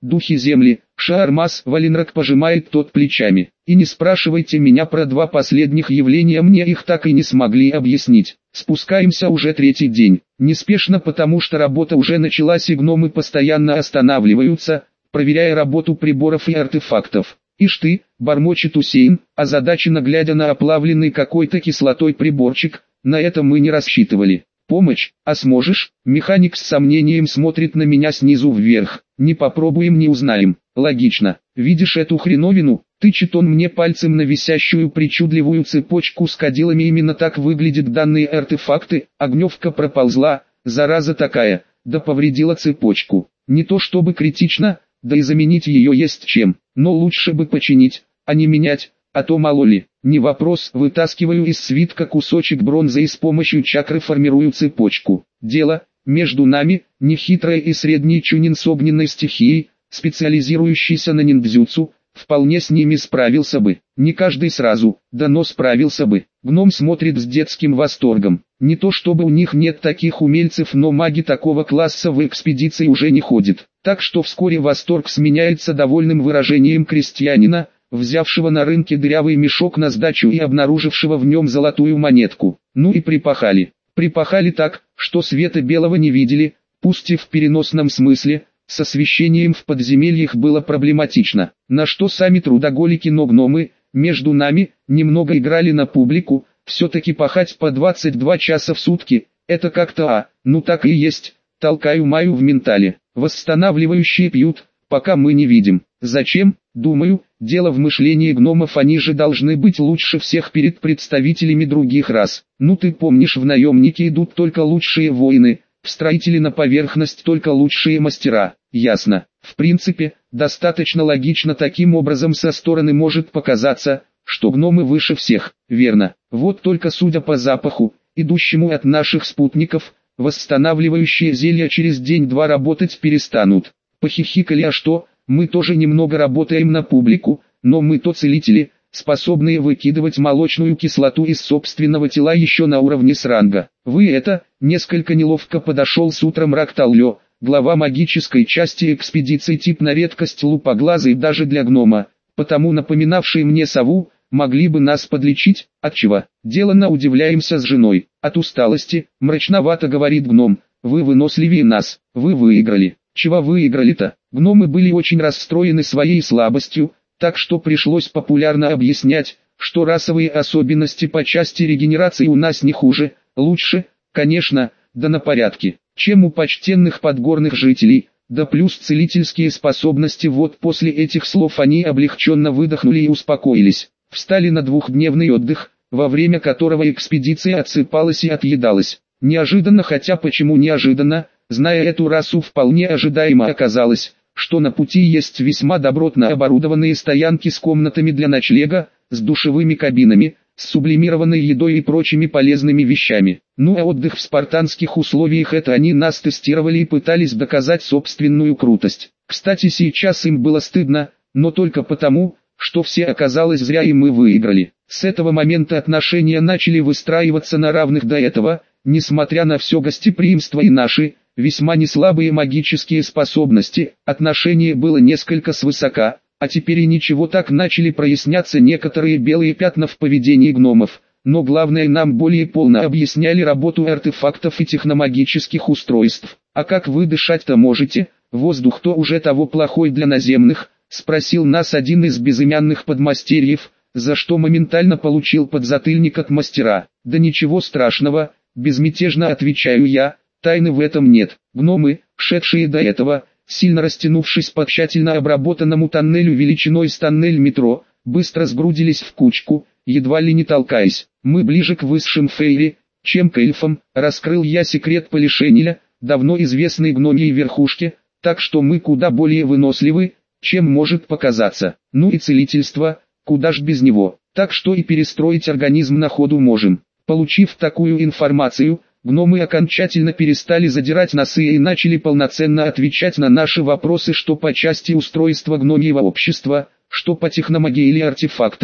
духи земли, Шаармас, Валенрак пожимает тот плечами. И не спрашивайте меня про два последних явления, мне их так и не смогли объяснить. Спускаемся уже третий день. Неспешно, потому что работа уже началась и гномы постоянно останавливаются, проверяя работу приборов и артефактов. «Ишь ты», — бормочет Усейн, озадаченно глядя на оплавленный какой-то кислотой приборчик, «на это мы не рассчитывали». «Помощь, а сможешь?» Механик с сомнением смотрит на меня снизу вверх. «Не попробуем, не узнаем». «Логично. Видишь эту хреновину?» Тычет он мне пальцем на висящую причудливую цепочку с кадилами. Именно так выглядят данные артефакты. Огневка проползла, зараза такая, да повредила цепочку. Не то чтобы критично, да и заменить ее есть чем, но лучше бы починить, а не менять, а то мало ли. Не вопрос, вытаскиваю из свитка кусочек бронзы и с помощью чакры формирую цепочку. Дело, между нами, нехитрое и средний чунин с огненной стихией, специализирующийся на ниндзюцу, вполне с ними справился бы. Не каждый сразу, да но справился бы. Гном смотрит с детским восторгом. Не то чтобы у них нет таких умельцев, но маги такого класса в экспедиции уже не ходят. Так что вскоре восторг сменяется довольным выражением крестьянина, взявшего на рынке дырявый мешок на сдачу и обнаружившего в нем золотую монетку. Ну и припахали. Припахали так, что света белого не видели, пусть и в переносном смысле. С освещением в подземельях было проблематично, на что сами трудоголики, но гномы, между нами, немного играли на публику. Все-таки пахать по 22 часа в сутки, это как-то ну так и есть, толкаю-маю в ментале. Восстанавливающие пьют, пока мы не видим. Зачем? Думаю, дело в мышлении гномов, они же должны быть лучше всех перед представителями других рас. Ну ты помнишь, в наемники идут только лучшие воины, в строители на поверхность только лучшие мастера. Ясно. В принципе, достаточно логично. Таким образом со стороны может показаться, что гномы выше всех, верно. Вот только судя по запаху, идущему от наших спутников, восстанавливающие зелья через день-два работать перестанут. Похихикали, а что, мы тоже немного работаем на публику, но мы-то целители, способные выкидывать молочную кислоту из собственного тела еще на уровне сранга. Вы это, несколько неловко подошел с утром Ракталлё, глава магической части экспедиции, тип на редкость лупоглазый даже для гнома, потому напоминавший мне сову, могли бы нас подлечить. От чего? Делано удивляемся с женой. От усталости, мрачновато говорит гном, вы выносливее нас, вы выиграли. Чего выиграли-то? Гномы были очень расстроены своей слабостью, так что пришлось популярно объяснять, что расовые особенности по части регенерации у нас не хуже, лучше, конечно, да на порядке, чем у почтенных подгорных жителей, да плюс целительские способности. Вот после этих слов они облегченно выдохнули и успокоились. Встали на двухдневный отдых, во время которого экспедиция отсыпалась и отъедалась. Неожиданно, хотя почему неожиданно, зная эту расу, вполне ожидаемо оказалось, что на пути есть весьма добротно оборудованные стоянки с комнатами для ночлега, с душевыми кабинами, с сублимированной едой и прочими полезными вещами. Ну а отдых в спартанских условиях — это они нас тестировали и пытались доказать собственную крутость. Кстати, сейчас им было стыдно, но только потому, что все оказалось зря и мы выиграли. С этого момента отношения начали выстраиваться на равных. До этого, несмотря на все гостеприимство и наши, весьма неслабые магические способности, отношение было несколько свысока, а теперь и ничего, так начали проясняться некоторые белые пятна в поведении гномов. Но главное, нам более полно объясняли работу артефактов и техномагических устройств. А как вы дышать-то можете? Воздух-то уже того плохой для наземных, спросил нас один из безымянных подмастерьев, за что моментально получил подзатыльник от мастера. Да ничего страшного, безмятежно отвечаю я, тайны в этом нет. Гномы, шедшие до этого, сильно растянувшись по тщательно обработанному тоннелю величиной с тоннель метро, быстро сгрудились в кучку, едва ли не толкаясь. Мы ближе к высшим фейри, чем к эльфам. Раскрыл я секрет Полишенеля, давно известной гномьей верхушке, так что мы куда более выносливы, чем может показаться. Ну и целительство, куда ж без него. Так что и перестроить организм на ходу можем. Получив такую информацию, гномы окончательно перестали задирать носы и начали полноценно отвечать на наши вопросы, что по части устройства гномьего общества, что по техномагии или артефакторике.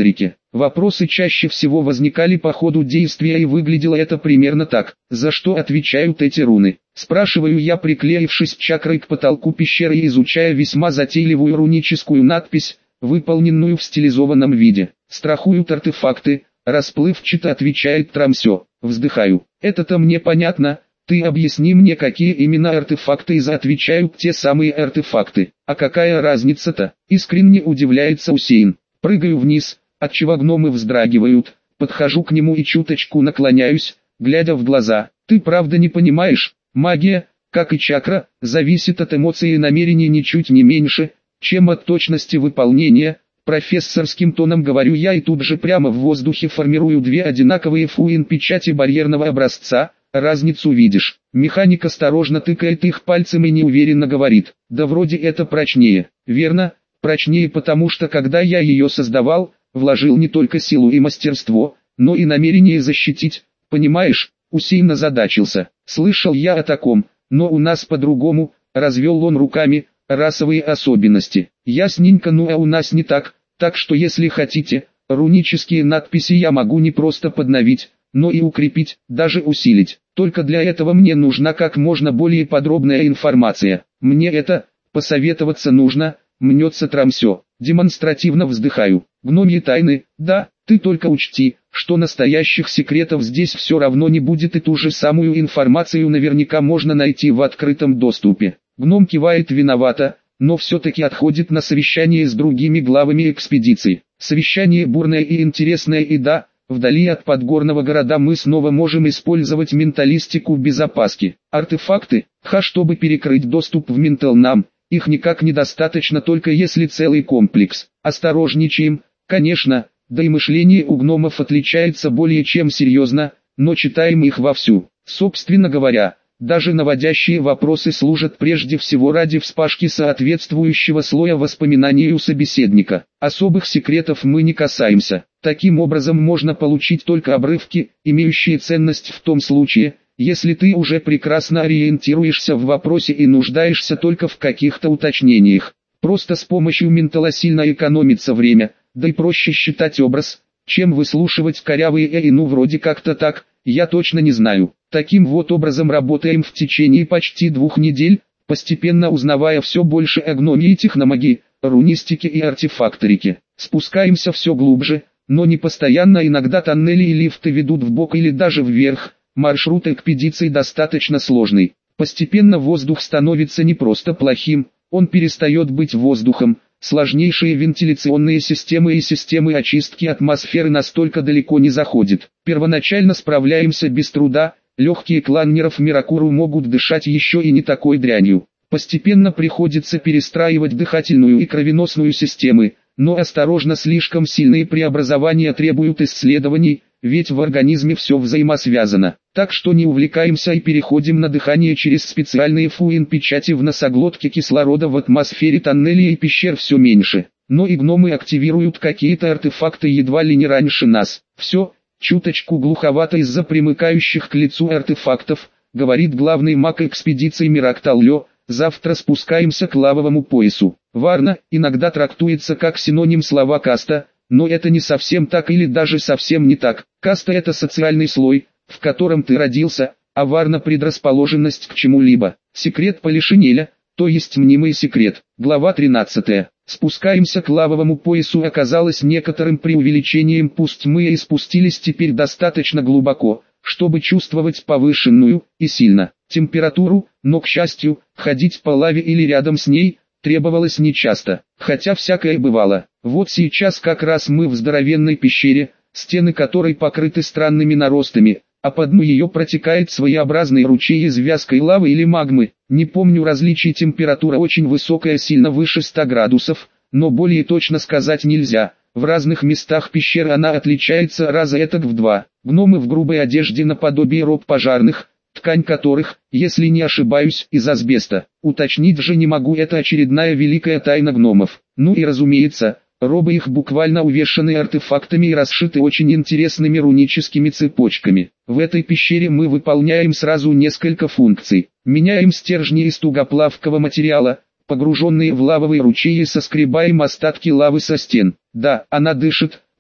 Вопросы чаще всего возникали по ходу действия и выглядело это примерно так. За что отвечают эти руны? Спрашиваю я, приклеившись чакрой к потолку пещеры и изучая весьма затейливую руническую надпись, выполненную в стилизованном виде. Страхуют артефакты, расплывчато отвечает Трамсё. Вздыхаю. Это-то мне понятно. Ты объясни мне, какие именно артефакты, и отвечают те самые артефакты. А какая разница-то? Искренне удивляется Усейн. Прыгаю вниз, отчего гномы вздрагивают. Подхожу к нему и чуточку наклоняюсь, глядя в глаза. Ты правда не понимаешь? Магия, как и чакра, зависит от эмоций и намерений ничуть не меньше, чем от точности выполнения. Профессорским тоном говорю я и тут же прямо в воздухе формирую две одинаковые фуин-печати барьерного образца. Разницу видишь? Механик осторожно тыкает их пальцем и неуверенно говорит. Да вроде это прочнее. Верно, прочнее, потому что когда я ее создавал, вложил не только силу и мастерство, но и намерение защитить. Понимаешь? Усейн озадачился. Слышал я о таком, но у нас по-другому. Развел он руками. Расовые особенности. Ясненько, ну а у нас не так. Так что если хотите, рунические надписи я могу не просто подновить, но и укрепить, даже усилить. Только для этого мне нужна как можно более подробная информация. Мне это, посоветоваться нужно, мнется Трамсё. Демонстративно вздыхаю. Гномьи тайны, да, ты только учти, что настоящих секретов здесь все равно не будет, и ту же самую информацию наверняка можно найти в открытом доступе. Гном кивает виновато, но все-таки отходит на совещание с другими главами экспедиций. Совещание бурное и интересное, и да, вдали от подгорного города мы снова можем использовать менталистику без опаски. Артефакты, чтобы перекрыть доступ в Менталнам, их никак недостаточно, только если целый комплекс. Осторожничаем, конечно, да и мышление у гномов отличается более чем серьезно, но читаем их вовсю. Собственно говоря, даже наводящие вопросы служат прежде всего ради вспашки соответствующего слоя воспоминаний у собеседника. Особых секретов мы не касаемся. Таким образом можно получить только обрывки, имеющие ценность в том случае, если ты уже прекрасно ориентируешься в вопросе и нуждаешься только в каких-то уточнениях. Просто с помощью ментала сильно экономится время, да и проще считать образ, чем выслушивать корявые ну вроде как-то так, я точно не знаю. Таким вот образом работаем в течение почти 2 недель, постепенно узнавая все больше о гномии, техномагии, рунистике и артефакторике. Спускаемся все глубже, но не постоянно, иногда тоннели и лифты ведут вбок или даже вверх. Маршрут экспедиции достаточно сложный. Постепенно воздух становится не просто плохим, он перестает быть воздухом. Сложнейшие вентиляционные системы и системы очистки атмосферы настолько далеко не заходят. Первоначально справляемся без труда, легкие кланнеров Миракуру могут дышать еще и не такой дрянью. Постепенно приходится перестраивать дыхательную и кровеносную системы, но осторожно, слишком сильные преобразования требуют исследований, ведь в организме все взаимосвязано. Так что не увлекаемся и переходим на дыхание через специальные фуин-печати. В носоглотке кислорода в атмосфере тоннелей и пещер все меньше. Но и гномы активируют какие-то артефакты едва ли не раньше нас. Все, чуточку глуховато из-за примыкающих к лицу артефактов, говорит главный маг экспедиции Миракталлё. Завтра спускаемся к лавовому поясу. Варна иногда трактуется как синоним слова каста, но это не совсем так или даже совсем не так. Каста — это социальный слой, в котором ты родился, а варна — предрасположенность к чему-либо. Секрет Полишинеля, то есть мнимый секрет. Глава 13. Спускаемся к лавовому поясу оказалось некоторым преувеличением, пусть мы и спустились теперь достаточно глубоко, чтобы чувствовать повышенную и сильно температуру, но, к счастью, ходить по лаве или рядом с ней требовалось нечасто, хотя всякое бывало. Вот сейчас как раз мы в здоровенной пещере, стены которой покрыты странными наростами, а по дну ее протекает своеобразный ручей из вязкой лавы или магмы. Не помню различий, температура очень высокая, сильно выше 100 градусов, но более точно сказать нельзя. В разных местах пещеры она отличается раза этак в 2. Гномы в грубой одежде наподобие роб пожарных, ткань которых, если не ошибаюсь, из асбеста. Уточнить же не могу, это очередная великая тайна гномов. Ну и разумеется, робы их буквально увешаны артефактами и расшиты очень интересными руническими цепочками. В этой пещере мы выполняем сразу несколько функций. Меняем стержни из тугоплавкого материала, погруженные в лавовые ручьи, и соскребаем остатки лавы со стен. Да, она дышит,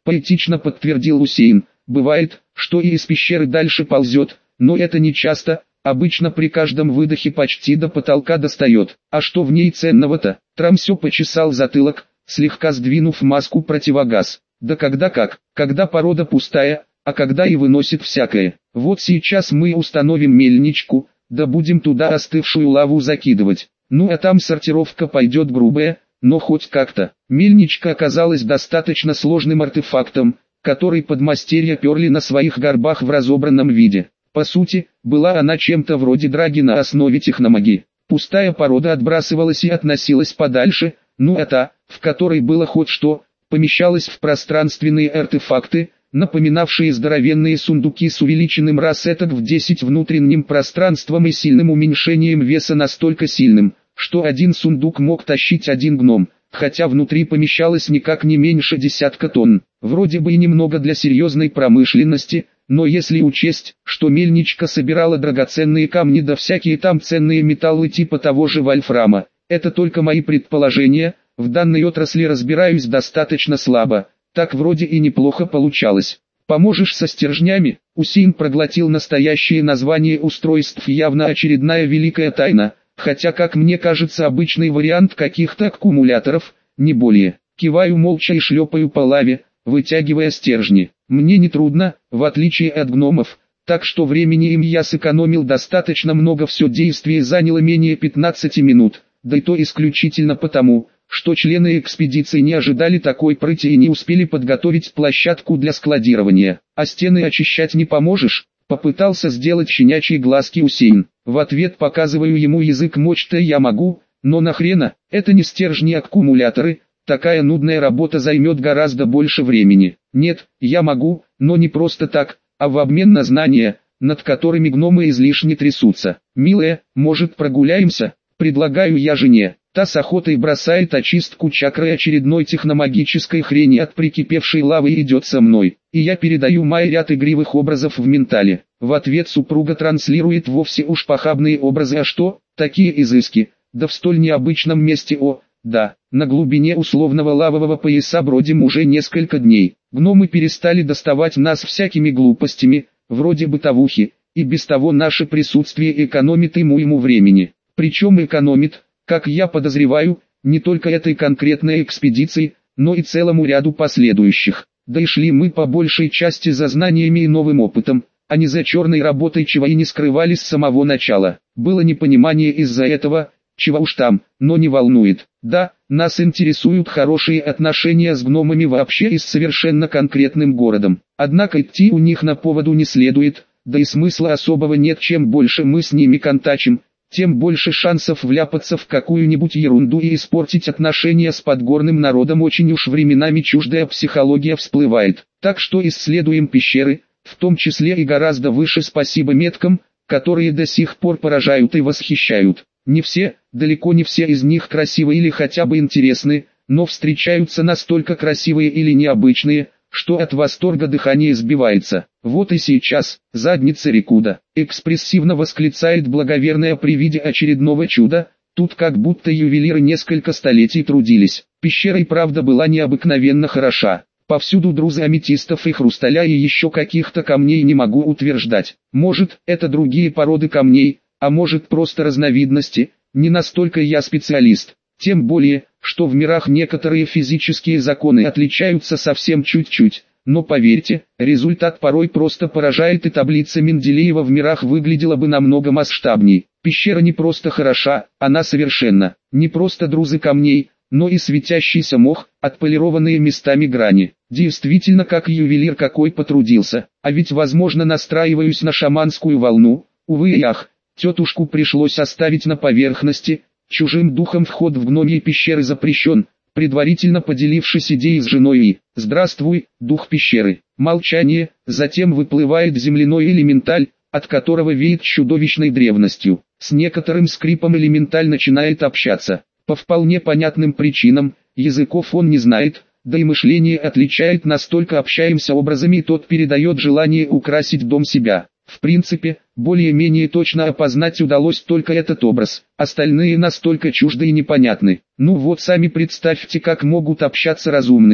поэтично подтвердил Усейн. Бывает, что и из пещеры дальше ползет, но это не часто, обычно при каждом выдохе почти до потолка достает. А что в ней ценного-то? Трамсё почесал затылок, слегка сдвинув маску противогаз. Да когда порода пустая, а когда и выносит всякое. Вот сейчас мы установим мельничку, да будем туда остывшую лаву закидывать. Ну а там сортировка пойдет грубая, но хоть как-то. Мельничка оказалась достаточно сложным артефактом, который подмастерья перли на своих горбах в разобранном виде. По сути, была она чем-то вроде драги на основе техномагии. Пустая порода отбрасывалась и относилась подальше, ну а та, в которой было хоть что, помещалась в пространственные артефакты, напоминавшие здоровенные сундуки с увеличенным раз этак в 10 внутренним пространством и сильным уменьшением веса настолько сильным, что один сундук мог тащить один гном, хотя внутри помещалось никак не меньше 10 тонн. Вроде бы и немного для серьезной промышленности, но если учесть, что мельничка собирала драгоценные камни да всякие там ценные металлы типа того же вольфрама, это только мои предположения, в данной отрасли разбираюсь достаточно слабо, так вроде и неплохо получалось. Поможешь со стержнями? Усейн проглотил настоящее название устройств, явно очередная великая тайна, хотя, как мне кажется, обычный вариант каких-то аккумуляторов, не более. Киваю молча и шлепаю по лаве, вытягивая стержни. Мне не трудно, в отличие от гномов, так что времени им я сэкономил достаточно много, все действие заняло менее 15 минут, да и то исключительно потому, что члены экспедиции не ожидали такой прыти и не успели подготовить площадку для складирования. А стены очищать не поможешь? Попытался сделать щенячьи глазки Усейн. В ответ показываю ему язык, мочь-то я могу, но нахрена, это не стержни, аккумуляторы, такая нудная работа займет гораздо больше времени. Нет, я могу, но не просто так, а в обмен на знания, над которыми гномы излишне трясутся. Милая, может прогуляемся? Предлагаю я жене. Та с охотой бросает очистку чакры очередной техномагической хрени от прикипевшей лавы и идет со мной. И я передаю Майе ряд игривых образов в ментале. В ответ супруга транслирует вовсе уж похабные образы. А что? Такие изыски. Да в столь необычном месте. О, да, на глубине условного лавового пояса бродим уже несколько дней. Гномы перестали доставать нас всякими глупостями, вроде бытовухи, и без того наше присутствие экономит ему времени. Причем экономит, как я подозреваю, не только этой конкретной экспедиции, но и целому ряду последующих. Да и шли мы по большей части за знаниями и новым опытом, а не за черной работой, чего и не скрывали с самого начала. Было непонимание из-за этого, чего уж там, но не волнует. Да, нас интересуют хорошие отношения с гномами вообще и с совершенно конкретным городом. Однако идти у них на поводу не следует, да и смысла особого нет. Чем больше мы с ними контачим, тем больше шансов вляпаться в какую-нибудь ерунду и испортить отношения с подгорным народом. Очень уж временами чуждая психология всплывает. Так что исследуем пещеры, в том числе и гораздо выше, спасибо меткам, которые до сих пор поражают и восхищают. Не все, далеко не все из них красивы или хотя бы интересны, но встречаются настолько красивые или необычные, что от восторга дыхание сбивается. Вот и сейчас, задница Рикуда, экспрессивно восклицает благоверная при виде очередного чуда. Тут как будто ювелиры несколько столетий трудились. Пещера и правда была необыкновенно хороша. Повсюду друзы аметистов и хрусталя и еще каких-то камней, не могу утверждать. Может, это другие породы камней, а может просто разновидности, не настолько я специалист. Тем более, что в мирах некоторые физические законы отличаются совсем чуть-чуть. Но поверьте, результат порой просто поражает, и таблица Менделеева в мирах выглядела бы намного масштабней. Пещера не просто хороша, она совершенно не просто друзы камней, но и светящийся мох, отполированные местами грани. Действительно, как ювелир какой потрудился. А ведь возможно настраиваюсь на шаманскую волну. Увы и ах, тетушку пришлось оставить на поверхности. Чужим духом вход в гномьи пещеры запрещен, предварительно поделившись идеей с женой. И «Здравствуй, дух пещеры». Молчание, затем выплывает земляной элементаль, от которого веет чудовищной древностью. С некоторым скрипом элементаль начинает общаться. По вполне понятным причинам, языков он не знает, да и мышление отличает, настолько общаемся образами, и тот передает желание украсить дом себя. В принципе, более-менее точно опознать удалось только этот образ, остальные настолько чужды и непонятны. Ну вот сами представьте, как могут общаться разумные,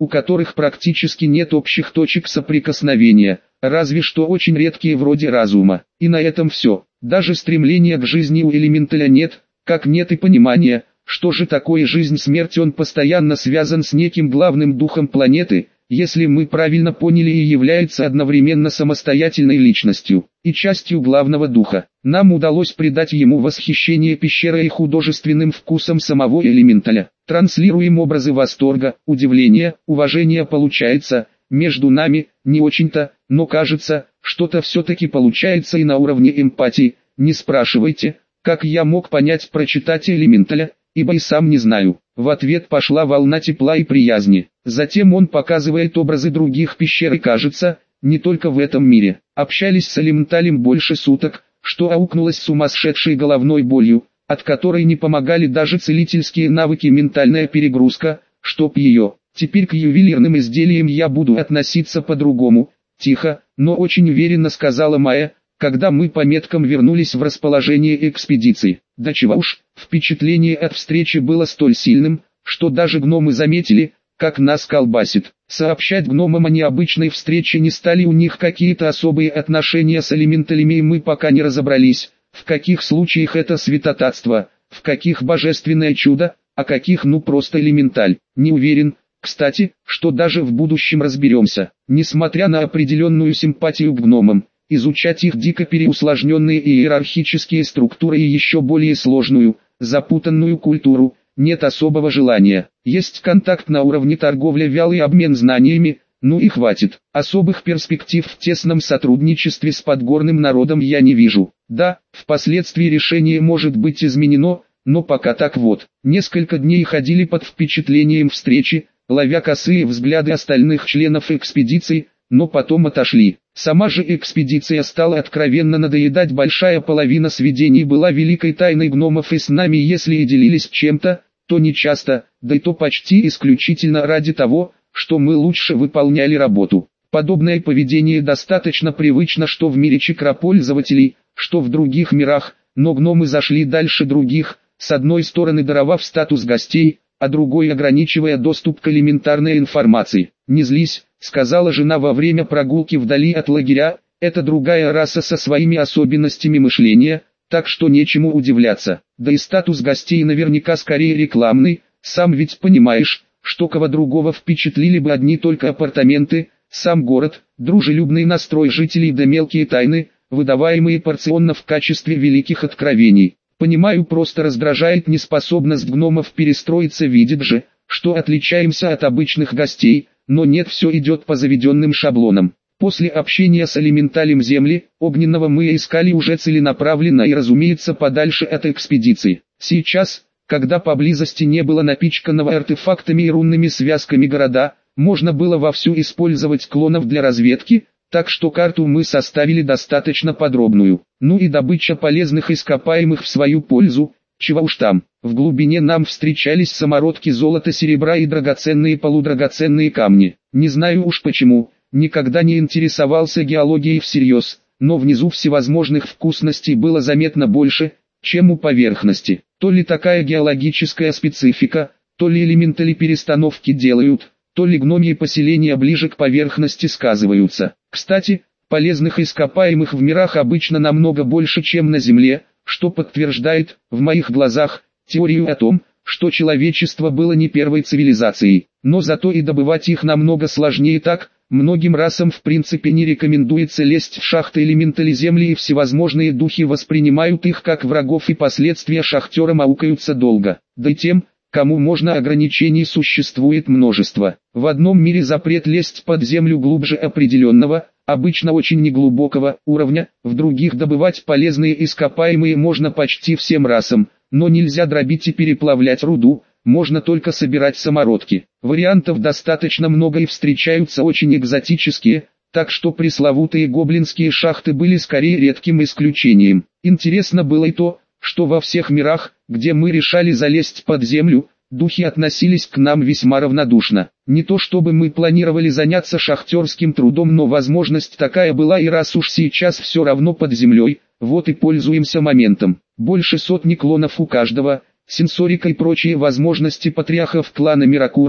у которых практически нет общих точек соприкосновения, разве что очень редкие вроде разума. И на этом все. Даже стремления к жизни у элементаля нет, как нет и понимания, что же такое жизнь-смерть. Он постоянно связан с неким главным духом планеты, если мы правильно поняли, и является одновременно самостоятельной личностью и частью главного духа. Нам удалось придать ему восхищение пещерой и художественным вкусом самого элементаля. Транслируем образы восторга, удивления, уважения. Получается, между нами, не очень-то, но кажется, что-то все-таки получается и на уровне эмпатии. Не спрашивайте, как я мог понять, прочитать элементаля, ибо и сам не знаю. В ответ пошла волна тепла и приязни. Затем он показывает образы других пещер и кажется, не только в этом мире. Общались с элементалем больше суток, что аукнулось сумасшедшей головной болью, от которой не помогали даже целительские навыки. Ментальная перегрузка, чтоб ее. Теперь к ювелирным изделиям я буду относиться по-другому, тихо, но очень уверенно сказала Майя, когда мы по меткам вернулись в расположение экспедиции. Да чего уж, впечатление от встречи было столь сильным, что даже гномы заметили, как нас колбасит. Сообщать гномам о необычной встрече не стали, у них какие-то особые отношения с элементалями, и мы пока не разобрались, в каких случаях это святотатство, в каких божественное чудо, а каких ну просто элементаль. Не уверен, кстати, что даже в будущем разберемся. Несмотря на определенную симпатию к гномам, изучать их дико переусложненные иерархические структуры и еще более сложную, запутанную культуру, нет особого желания. Есть контакт на уровне торговля, вялый обмен знаниями, ну и хватит. Особых перспектив в тесном сотрудничестве с подгорным народом я не вижу. Да, впоследствии решение может быть изменено, но пока так вот. Несколько дней ходили под впечатлением встречи, ловя косые взгляды остальных членов экспедиции, но потом отошли. Сама же экспедиция стала откровенно надоедать. Большая половина сведений была великой тайной гномов, и с нами если и делились чем-то, то не часто, да и то почти исключительно ради того, что мы лучше выполняли работу. Подобное поведение достаточно привычно что в мире чакропользователей, что в других мирах, но гномы зашли дальше других, с одной стороны даровав статус гостей, а другой ограничивая доступ к элементарной информации. «Не злись», — сказала жена во время прогулки вдали от лагеря, — «это другая раса со своими особенностями мышления, так что нечему удивляться. Да и статус гостей наверняка скорее рекламный, сам ведь понимаешь, что кого другого впечатлили бы одни только апартаменты, сам город, дружелюбный настрой жителей да мелкие тайны, выдаваемые порционно в качестве великих откровений. Понимаю, просто раздражает неспособность гномов перестроиться, видит же, что отличаемся от обычных гостей, но нет, все идет по заведенным шаблонам». После общения с элементалем Земли, Огненного, мы искали уже целенаправленно и, разумеется, подальше от экспедиции. Сейчас, когда поблизости не было напичканного артефактами и рунными связками города, можно было вовсю использовать клонов для разведки, так что карту мы составили достаточно подробную. Ну и добыча полезных ископаемых в свою пользу, чего уж там. В глубине нам встречались самородки золота, серебра и драгоценные полудрагоценные камни. Не знаю уж почему, никогда не интересовался геологией всерьез, но внизу всевозможных вкусностей было заметно больше, чем у поверхности. То ли такая геологическая специфика, то ли элементали перестановки делают, то ли гномьи поселения ближе к поверхности сказываются. Кстати, полезных ископаемых в мирах обычно намного больше, чем на Земле, что подтверждает, в моих глазах, теорию о том, что человечество было не первой цивилизацией. Но зато и добывать их намного сложнее. Так, многим расам в принципе не рекомендуется лезть в шахты элементали Земли, и всевозможные духи воспринимают их как врагов, и последствия шахтерам аукаются долго. Да и тем, кому можно, ограничений существует множество. В одном мире запрет лезть под землю глубже определенного, обычно очень неглубокого, уровня, в других добывать полезные ископаемые можно почти всем расам, но нельзя дробить и переплавлять руду, можно только собирать самородки. Вариантов достаточно много и встречаются очень экзотические, так что пресловутые гоблинские шахты были скорее редким исключением. Интересно было и то, что во всех мирах, где мы решали залезть под землю, духи относились к нам весьма равнодушно. Не то чтобы мы планировали заняться шахтерским трудом, но возможность такая была, и раз уж сейчас все равно под землей, вот и пользуемся моментом. Больше сотни клонов у каждого, сенсорика и прочие возможности патриархов клана Миракуру,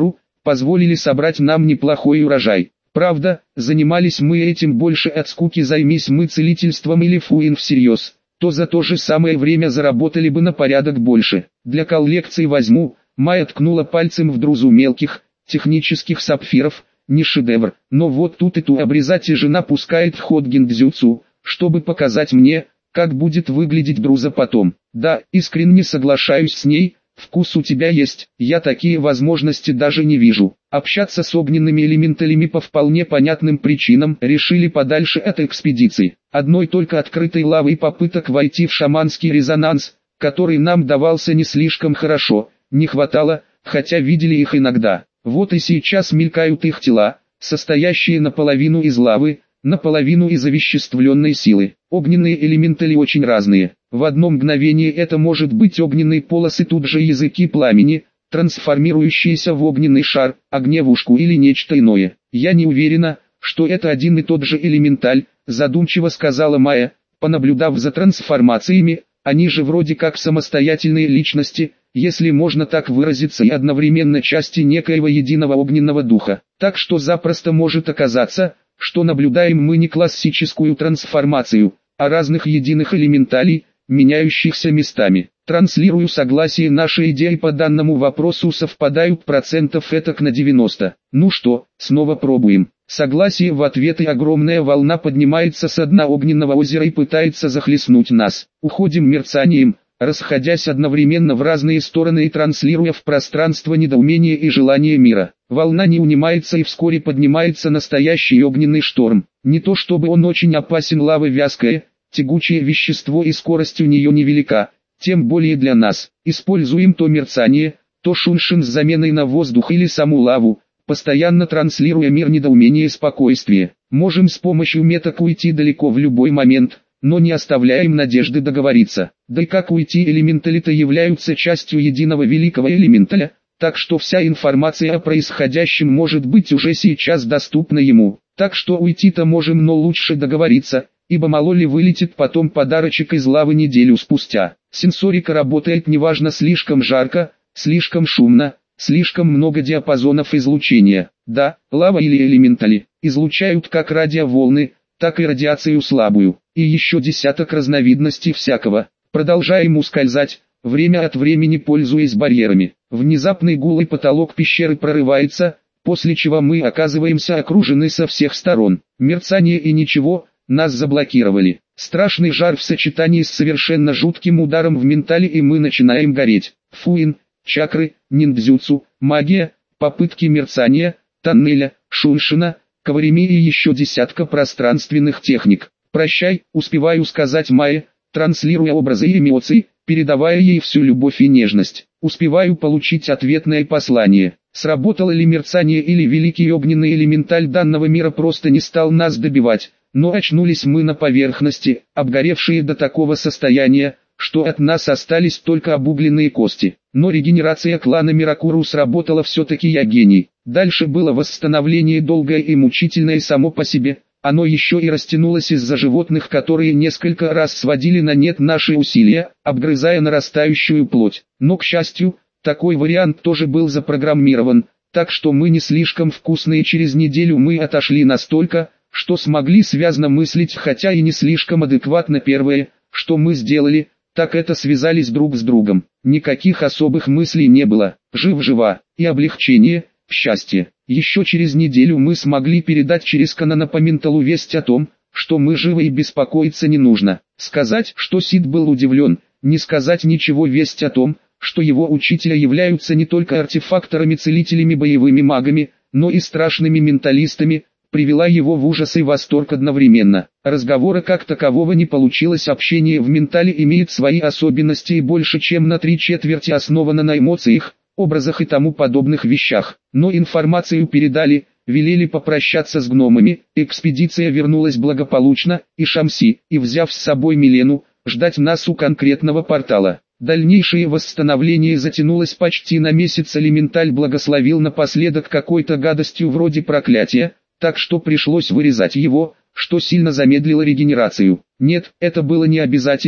позволили собрать нам неплохой урожай. Правда, занимались мы этим больше от скуки, займись мы целительством или Фуин всерьез, то за то же самое время заработали бы на порядок больше. Для коллекции возьму, Майя ткнула пальцем в друзу мелких, технических сапфиров, не шедевр, но вот тут эту обрезать и жена пускает в ход гиндзюцу, чтобы показать мне, как будет выглядеть друза потом. Да, искренне соглашаюсь с ней, вкус у тебя есть, я такие возможности даже не вижу. Общаться с огненными элементалями по вполне понятным причинам решили подальше от экспедиции. Одной только открытой лавой попыток войти в шаманский резонанс, который нам давался не слишком хорошо, не хватало, хотя видели их иногда. Вот и сейчас мелькают их тела, состоящие наполовину из лавы, наполовину из овеществленной силы. Огненные элементали очень разные. В одно мгновение это может быть огненные полосы, тут же языки пламени, трансформирующиеся в огненный шар, огневушку или нечто иное. Я не уверена, что это один и тот же элементаль, задумчиво сказала Майя, понаблюдав за трансформациями, они же вроде как самостоятельные личности, если можно так выразиться, и одновременно части некоего единого огненного духа. Так что запросто может оказаться, что наблюдаем мы не классическую трансформацию, а разных единых элементалей, меняющихся местами. Транслирую согласие, наши идеи по данному вопросу совпадают процентов этак на 90. Ну что, снова пробуем. Согласие в ответ, и огромная волна поднимается с дна огненного озера и пытается захлестнуть нас. Уходим мерцанием, расходясь одновременно в разные стороны и транслируя в пространство недоумение и желание мира. Волна не унимается и вскоре поднимается настоящий огненный шторм. Не то чтобы он очень опасен, лава вязкое, тягучее вещество и скорость у нее невелика, тем более для нас. Используем то мерцание, то шуншин с заменой на воздух или саму лаву, постоянно транслируя мир недоумения и спокойствия. Можем с помощью меток уйти далеко в любой момент, но не оставляем надежды договориться. Да и как уйти, элементали-то являются частью единого великого элементаля, так что вся информация о происходящем может быть уже сейчас доступна ему. Так что уйти-то можем, но лучше договориться, ибо мало ли вылетит потом подарочек из лавы неделю спустя. Сенсорика работает неважно, слишком жарко, слишком шумно, слишком много диапазонов излучения. Да, лава или элементали излучают как радиоволны, так и радиацию слабую, и еще десяток разновидностей всякого. Продолжаем ускользать, время от времени пользуясь барьерами. Внезапный гулый потолок пещеры прорывается, после чего мы оказываемся окружены со всех сторон. Мерцание и ничего, нас заблокировали. Страшный жар в сочетании с совершенно жутким ударом в ментале, и мы начинаем гореть. Фуин, чакры, ниндзюцу, магия, попытки мерцания, тоннеля, шуншина, каварими и еще десятка пространственных техник. Прощай, успеваю сказать Майе, транслируя образы и эмоции, передавая ей всю любовь и нежность. Успеваю получить ответное послание. Сработало ли мерцание или великий огненный элементаль данного мира просто не стал нас добивать, но очнулись мы на поверхности, обгоревшие до такого состояния, что от нас остались только обугленные кости. Но регенерация клана Миракуру сработала все-таки, я гений. Дальше было восстановление долгое и мучительное само по себе. Оно еще и растянулось из-за животных, которые несколько раз сводили на нет наши усилия, обгрызая нарастающую плоть. Но, к счастью, такой вариант тоже был запрограммирован, так что мы не слишком вкусные. Через неделю мы отошли настолько, что смогли связно мыслить, хотя и не слишком адекватно. Первое, что мы сделали, так это связались друг с другом. Никаких особых мыслей не было. Жив-жива, и облегчение, счастье. Еще через неделю мы смогли передать через Канана по менталу весть о том, что мы живы и беспокоиться не нужно. Сказать, что Сид был удивлен, не сказать ничего. Весть о том, что его учителя являются не только артефакторами-целителями, боевыми магами, но и страшными менталистами, привела его в ужас и восторг одновременно. Разговора как такового не получилось, общение в ментале имеет свои особенности и больше чем на 3/4 основано на эмоциях, образах и тому подобных вещах. Но информацию передали, велели попрощаться с гномами, экспедиция вернулась благополучно, и Шамси, и взяв с собой Милену, ждать нас у конкретного портала. Дальнейшее восстановление затянулось почти на месяц. Элементаль благословил напоследок какой-то гадостью вроде проклятия, так что пришлось вырезать его, что сильно замедлило регенерацию. Нет, это было не обязательно,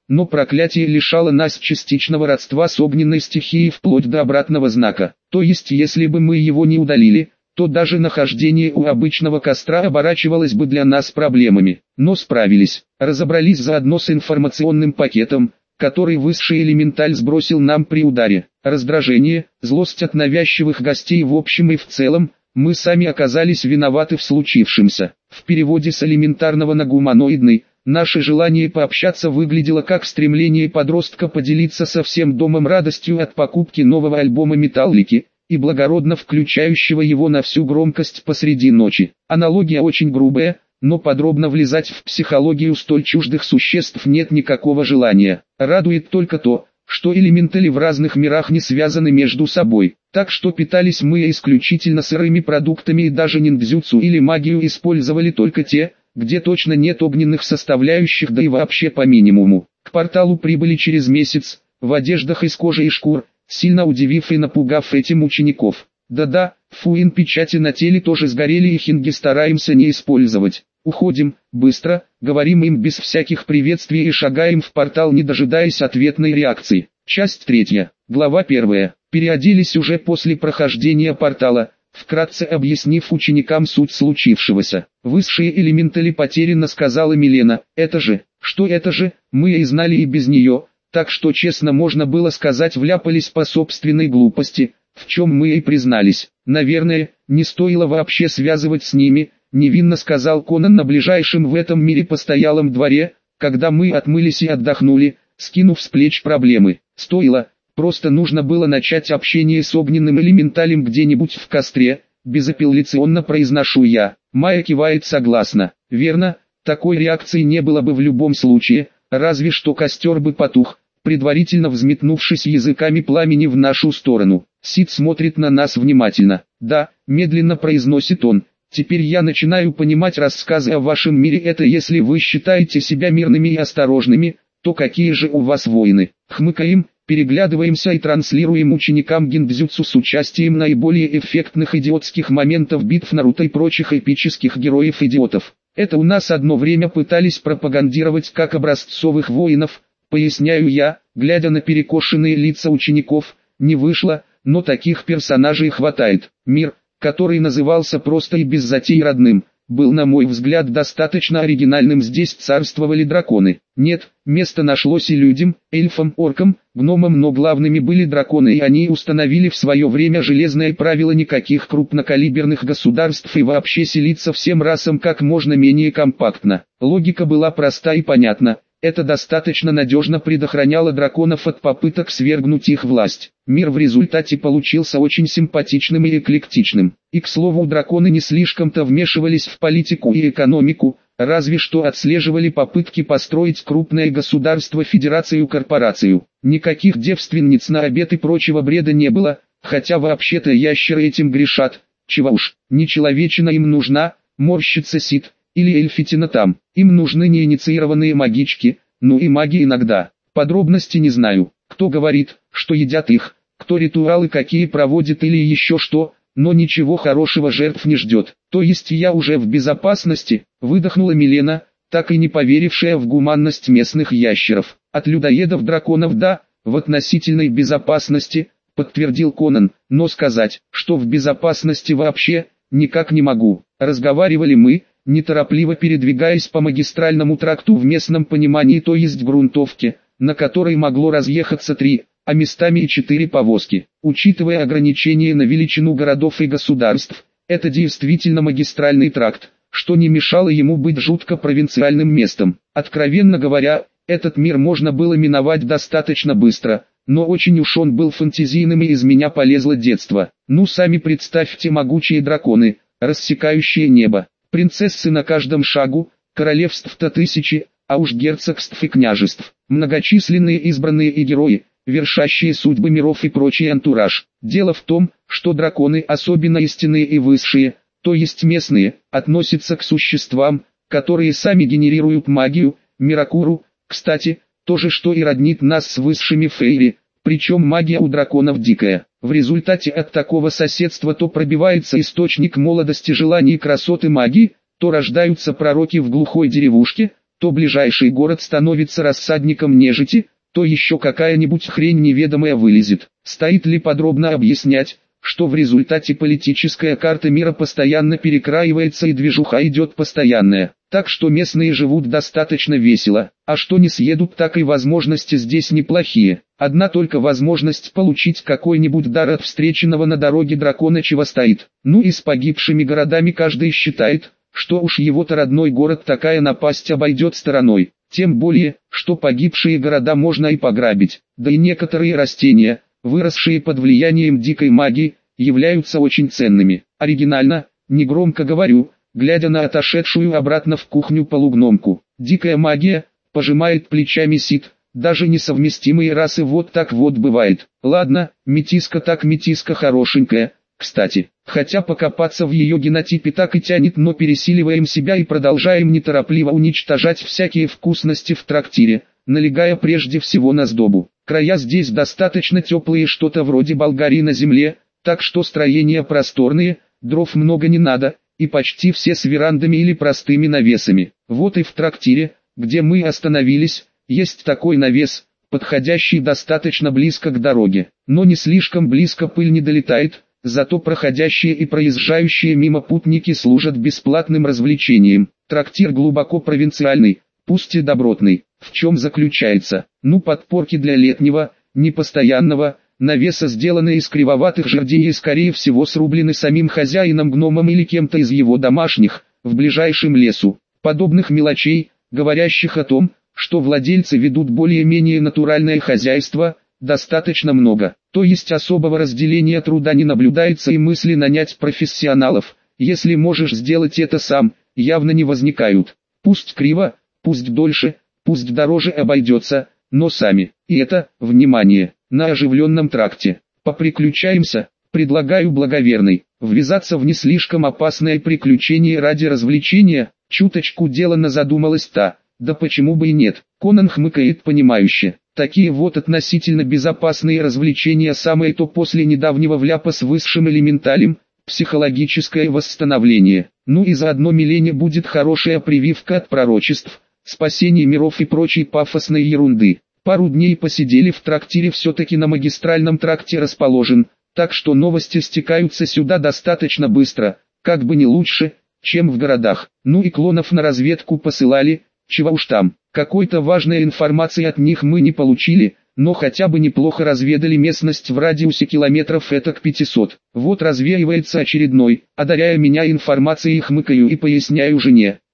но проклятие лишало нас частичного родства с огненной стихией вплоть до обратного знака. То есть если бы мы его не удалили, то даже нахождение у обычного костра оборачивалось бы для нас проблемами. Но справились, разобрались заодно с информационным пакетом, который высший элементаль сбросил нам при ударе. Раздражение, злость от навязчивых гостей в общем и в целом, мы сами оказались виноваты в случившемся. В переводе с элементарного на гуманоидный, наше желание пообщаться выглядело как стремление подростка поделиться со всем домом радостью от покупки нового альбома «Металлики», и благородно включающего его на всю громкость посреди ночи. Аналогия очень грубая, но подробно влезать в психологию столь чуждых существ нет никакого желания. Радует только то, что элементали в разных мирах не связаны между собой, так что питались мы исключительно сырыми продуктами и даже ниндзюцу или магию использовали только те, где точно нет огненных составляющих, да и вообще по минимуму. К порталу прибыли через месяц, в одеждах из кожи и шкур, сильно удивив и напугав этим учеников. Да-да, фуин-печати на теле тоже сгорели и хинги стараемся не использовать. Уходим, быстро, говорим им без всяких приветствий и шагаем в портал, не дожидаясь ответной реакции. Часть 3. Глава 1. Переоделись уже после прохождения портала, вкратце объяснив ученикам суть случившегося. Высшие элементали потерянно сказала Милена. Это же, мы и знали и без нее, так что честно можно было сказать вляпались по собственной глупости, в чем мы и признались. Наверное, не стоило вообще связывать с ними, невинно сказал Конан на ближайшем в этом мире постоялом дворе, когда мы отмылись и отдохнули, скинув с плеч проблемы. Стоило, просто нужно было начать общение с огненным элементалем где-нибудь в костре, безапелляционно произношу я. Майя кивает согласно. Верно, такой реакции не было бы в любом случае, разве что костер бы потух, предварительно взметнувшись языками пламени в нашу сторону. Сид смотрит на нас внимательно. Да, медленно произносит он. Теперь я начинаю понимать рассказы о вашем мире. Это если вы считаете себя мирными и осторожными, то какие же у вас воины? Хмыкаем, переглядываемся и транслируем ученикам гиндзюцу с участием наиболее эффектных идиотских моментов битв Наруто и прочих эпических героев-идиотов. Это у нас одно время пытались пропагандировать как образцовых воинов, поясняю я, глядя на перекошенные лица учеников. Не вышло, но таких персонажей хватает. Мир, который назывался просто и без затей родным, был на мой взгляд достаточно оригинальным. Здесь царствовали драконы. Нет, место нашлось и людям, эльфам, оркам, гномам, но главными были драконы, и они установили в свое время железное правило: никаких крупнокалиберных государств и вообще селиться всем расам как можно менее компактно. Логика была проста и понятна. Это достаточно надежно предохраняло драконов от попыток свергнуть их власть. Мир в результате получился очень симпатичным и эклектичным. И, к слову, драконы не слишком-то вмешивались в политику и экономику, разве что отслеживали попытки построить крупное государство, федерацию-корпорацию. Никаких девственниц на обед и прочего бреда не было, хотя вообще-то ящеры этим грешат. Чего уж, не человечина им нужна, морщится Сид. Или эльфитина там. Им нужны неинициированные магички, ну и маги иногда. Подробности не знаю. Кто говорит, что едят их, кто ритуалы какие проводит или еще что, но ничего хорошего жертв не ждет. То есть я уже в безопасности, выдохнула Милена, так и не поверившая в гуманность местных ящеров. От людоедов-драконов да, в относительной безопасности, подтвердил Конан, но сказать, что в безопасности вообще, никак не могу. Разговаривали мы, неторопливо передвигаясь по магистральному тракту в местном понимании, то есть грунтовке, на которой могло разъехаться 3, а местами и 4 повозки. Учитывая ограничения на величину городов и государств, это действительно магистральный тракт, что не мешало ему быть жутко провинциальным местом. Откровенно говоря, этот мир можно было миновать достаточно быстро, но очень уж он был фантазийным, и из меня полезло детство. Ну сами представьте могучие драконы, рассекающие небо. Принцессы на каждом шагу, королевств-то тысячи, а уж герцогств и княжеств, многочисленные избранные и герои, вершащие судьбы миров и прочий антураж. Дело в том, что драконы, особенно истинные и высшие, то есть местные, относятся к существам, которые сами генерируют магию, Миракуру, кстати, то же что и роднит нас с высшими фейри, причем магия у драконов дикая. В результате от такого соседства то пробивается источник молодости, желаний, красоты, магии, то рождаются пророки в глухой деревушке, то ближайший город становится рассадником нежити, то еще какая-нибудь хрень неведомая вылезет. Стоит ли подробно объяснять, что в результате политическая карта мира постоянно перекраивается и движуха идет постоянная, так что местные живут достаточно весело, а что не съедут, так и возможности здесь неплохие. Одна только возможность получить какой-нибудь дар от встреченного на дороге дракона чего стоит. Ну и с погибшими городами каждый считает, что уж его-то родной город такая напасть обойдет стороной. Тем более, что погибшие города можно и пограбить, да и некоторые растения, выросшие под влиянием дикой магии, являются очень ценными. Оригинально, негромко говорю, глядя на отошедшую обратно в кухню полугномку. Дикая магия, пожимает плечами Сид, даже несовместимые расы вот так вот бывает. Ладно, метиска так метиска хорошенькая, кстати. Хотя покопаться в ее генотипе так и тянет, но пересиливаем себя и продолжаем неторопливо уничтожать всякие вкусности в трактире, налегая прежде всего на сдобу. Края здесь достаточно теплые, что-то вроде Болгарии на земле, так что строения просторные, дров много не надо, и почти все с верандами или простыми навесами. Вот и в трактире, где мы остановились, есть такой навес, подходящий достаточно близко к дороге, но не слишком близко пыль не долетает. Зато проходящие и проезжающие мимо путники служат бесплатным развлечением. Трактир глубоко провинциальный, пусть и добротный. В чем заключается? Ну, подпорки для летнего, непостоянного, навеса сделаны из кривоватых жердей и скорее всего срублены самим хозяином-гномом или кем-то из его домашних, в ближайшем лесу. Подобных мелочей, говорящих о том, что владельцы ведут более-менее натуральное хозяйство, достаточно много. То есть особого разделения труда не наблюдается, и мысли нанять профессионалов, если можешь сделать это сам, явно не возникают. Пусть криво, пусть дольше, пусть дороже обойдется, но сами. И это, внимание, на оживленном тракте. Поприключаемся, предлагаю благоверный, ввязаться в не слишком опасное приключение ради развлечения. Чуточку делано задумалась та, да почему бы и нет. Конан хмыкает понимающе. Такие вот относительно безопасные развлечения самое то после недавнего вляпа с высшим элементалем, психологическое восстановление. Ну и заодно Милене будет хорошая прививка от пророчеств, спасение миров и прочей пафосной ерунды. Пару дней посидели в трактире, все-таки на магистральном тракте расположен, так что новости стекаются сюда достаточно быстро, как бы не лучше, чем в городах. Ну и клонов на разведку посылали, чего уж там. Какой-то важной информации от них мы не получили, но хотя бы неплохо разведали местность в радиусе километров этак 500. Вот развеивается очередной, одаряя меня информацией, хмыкаю и поясняю жене.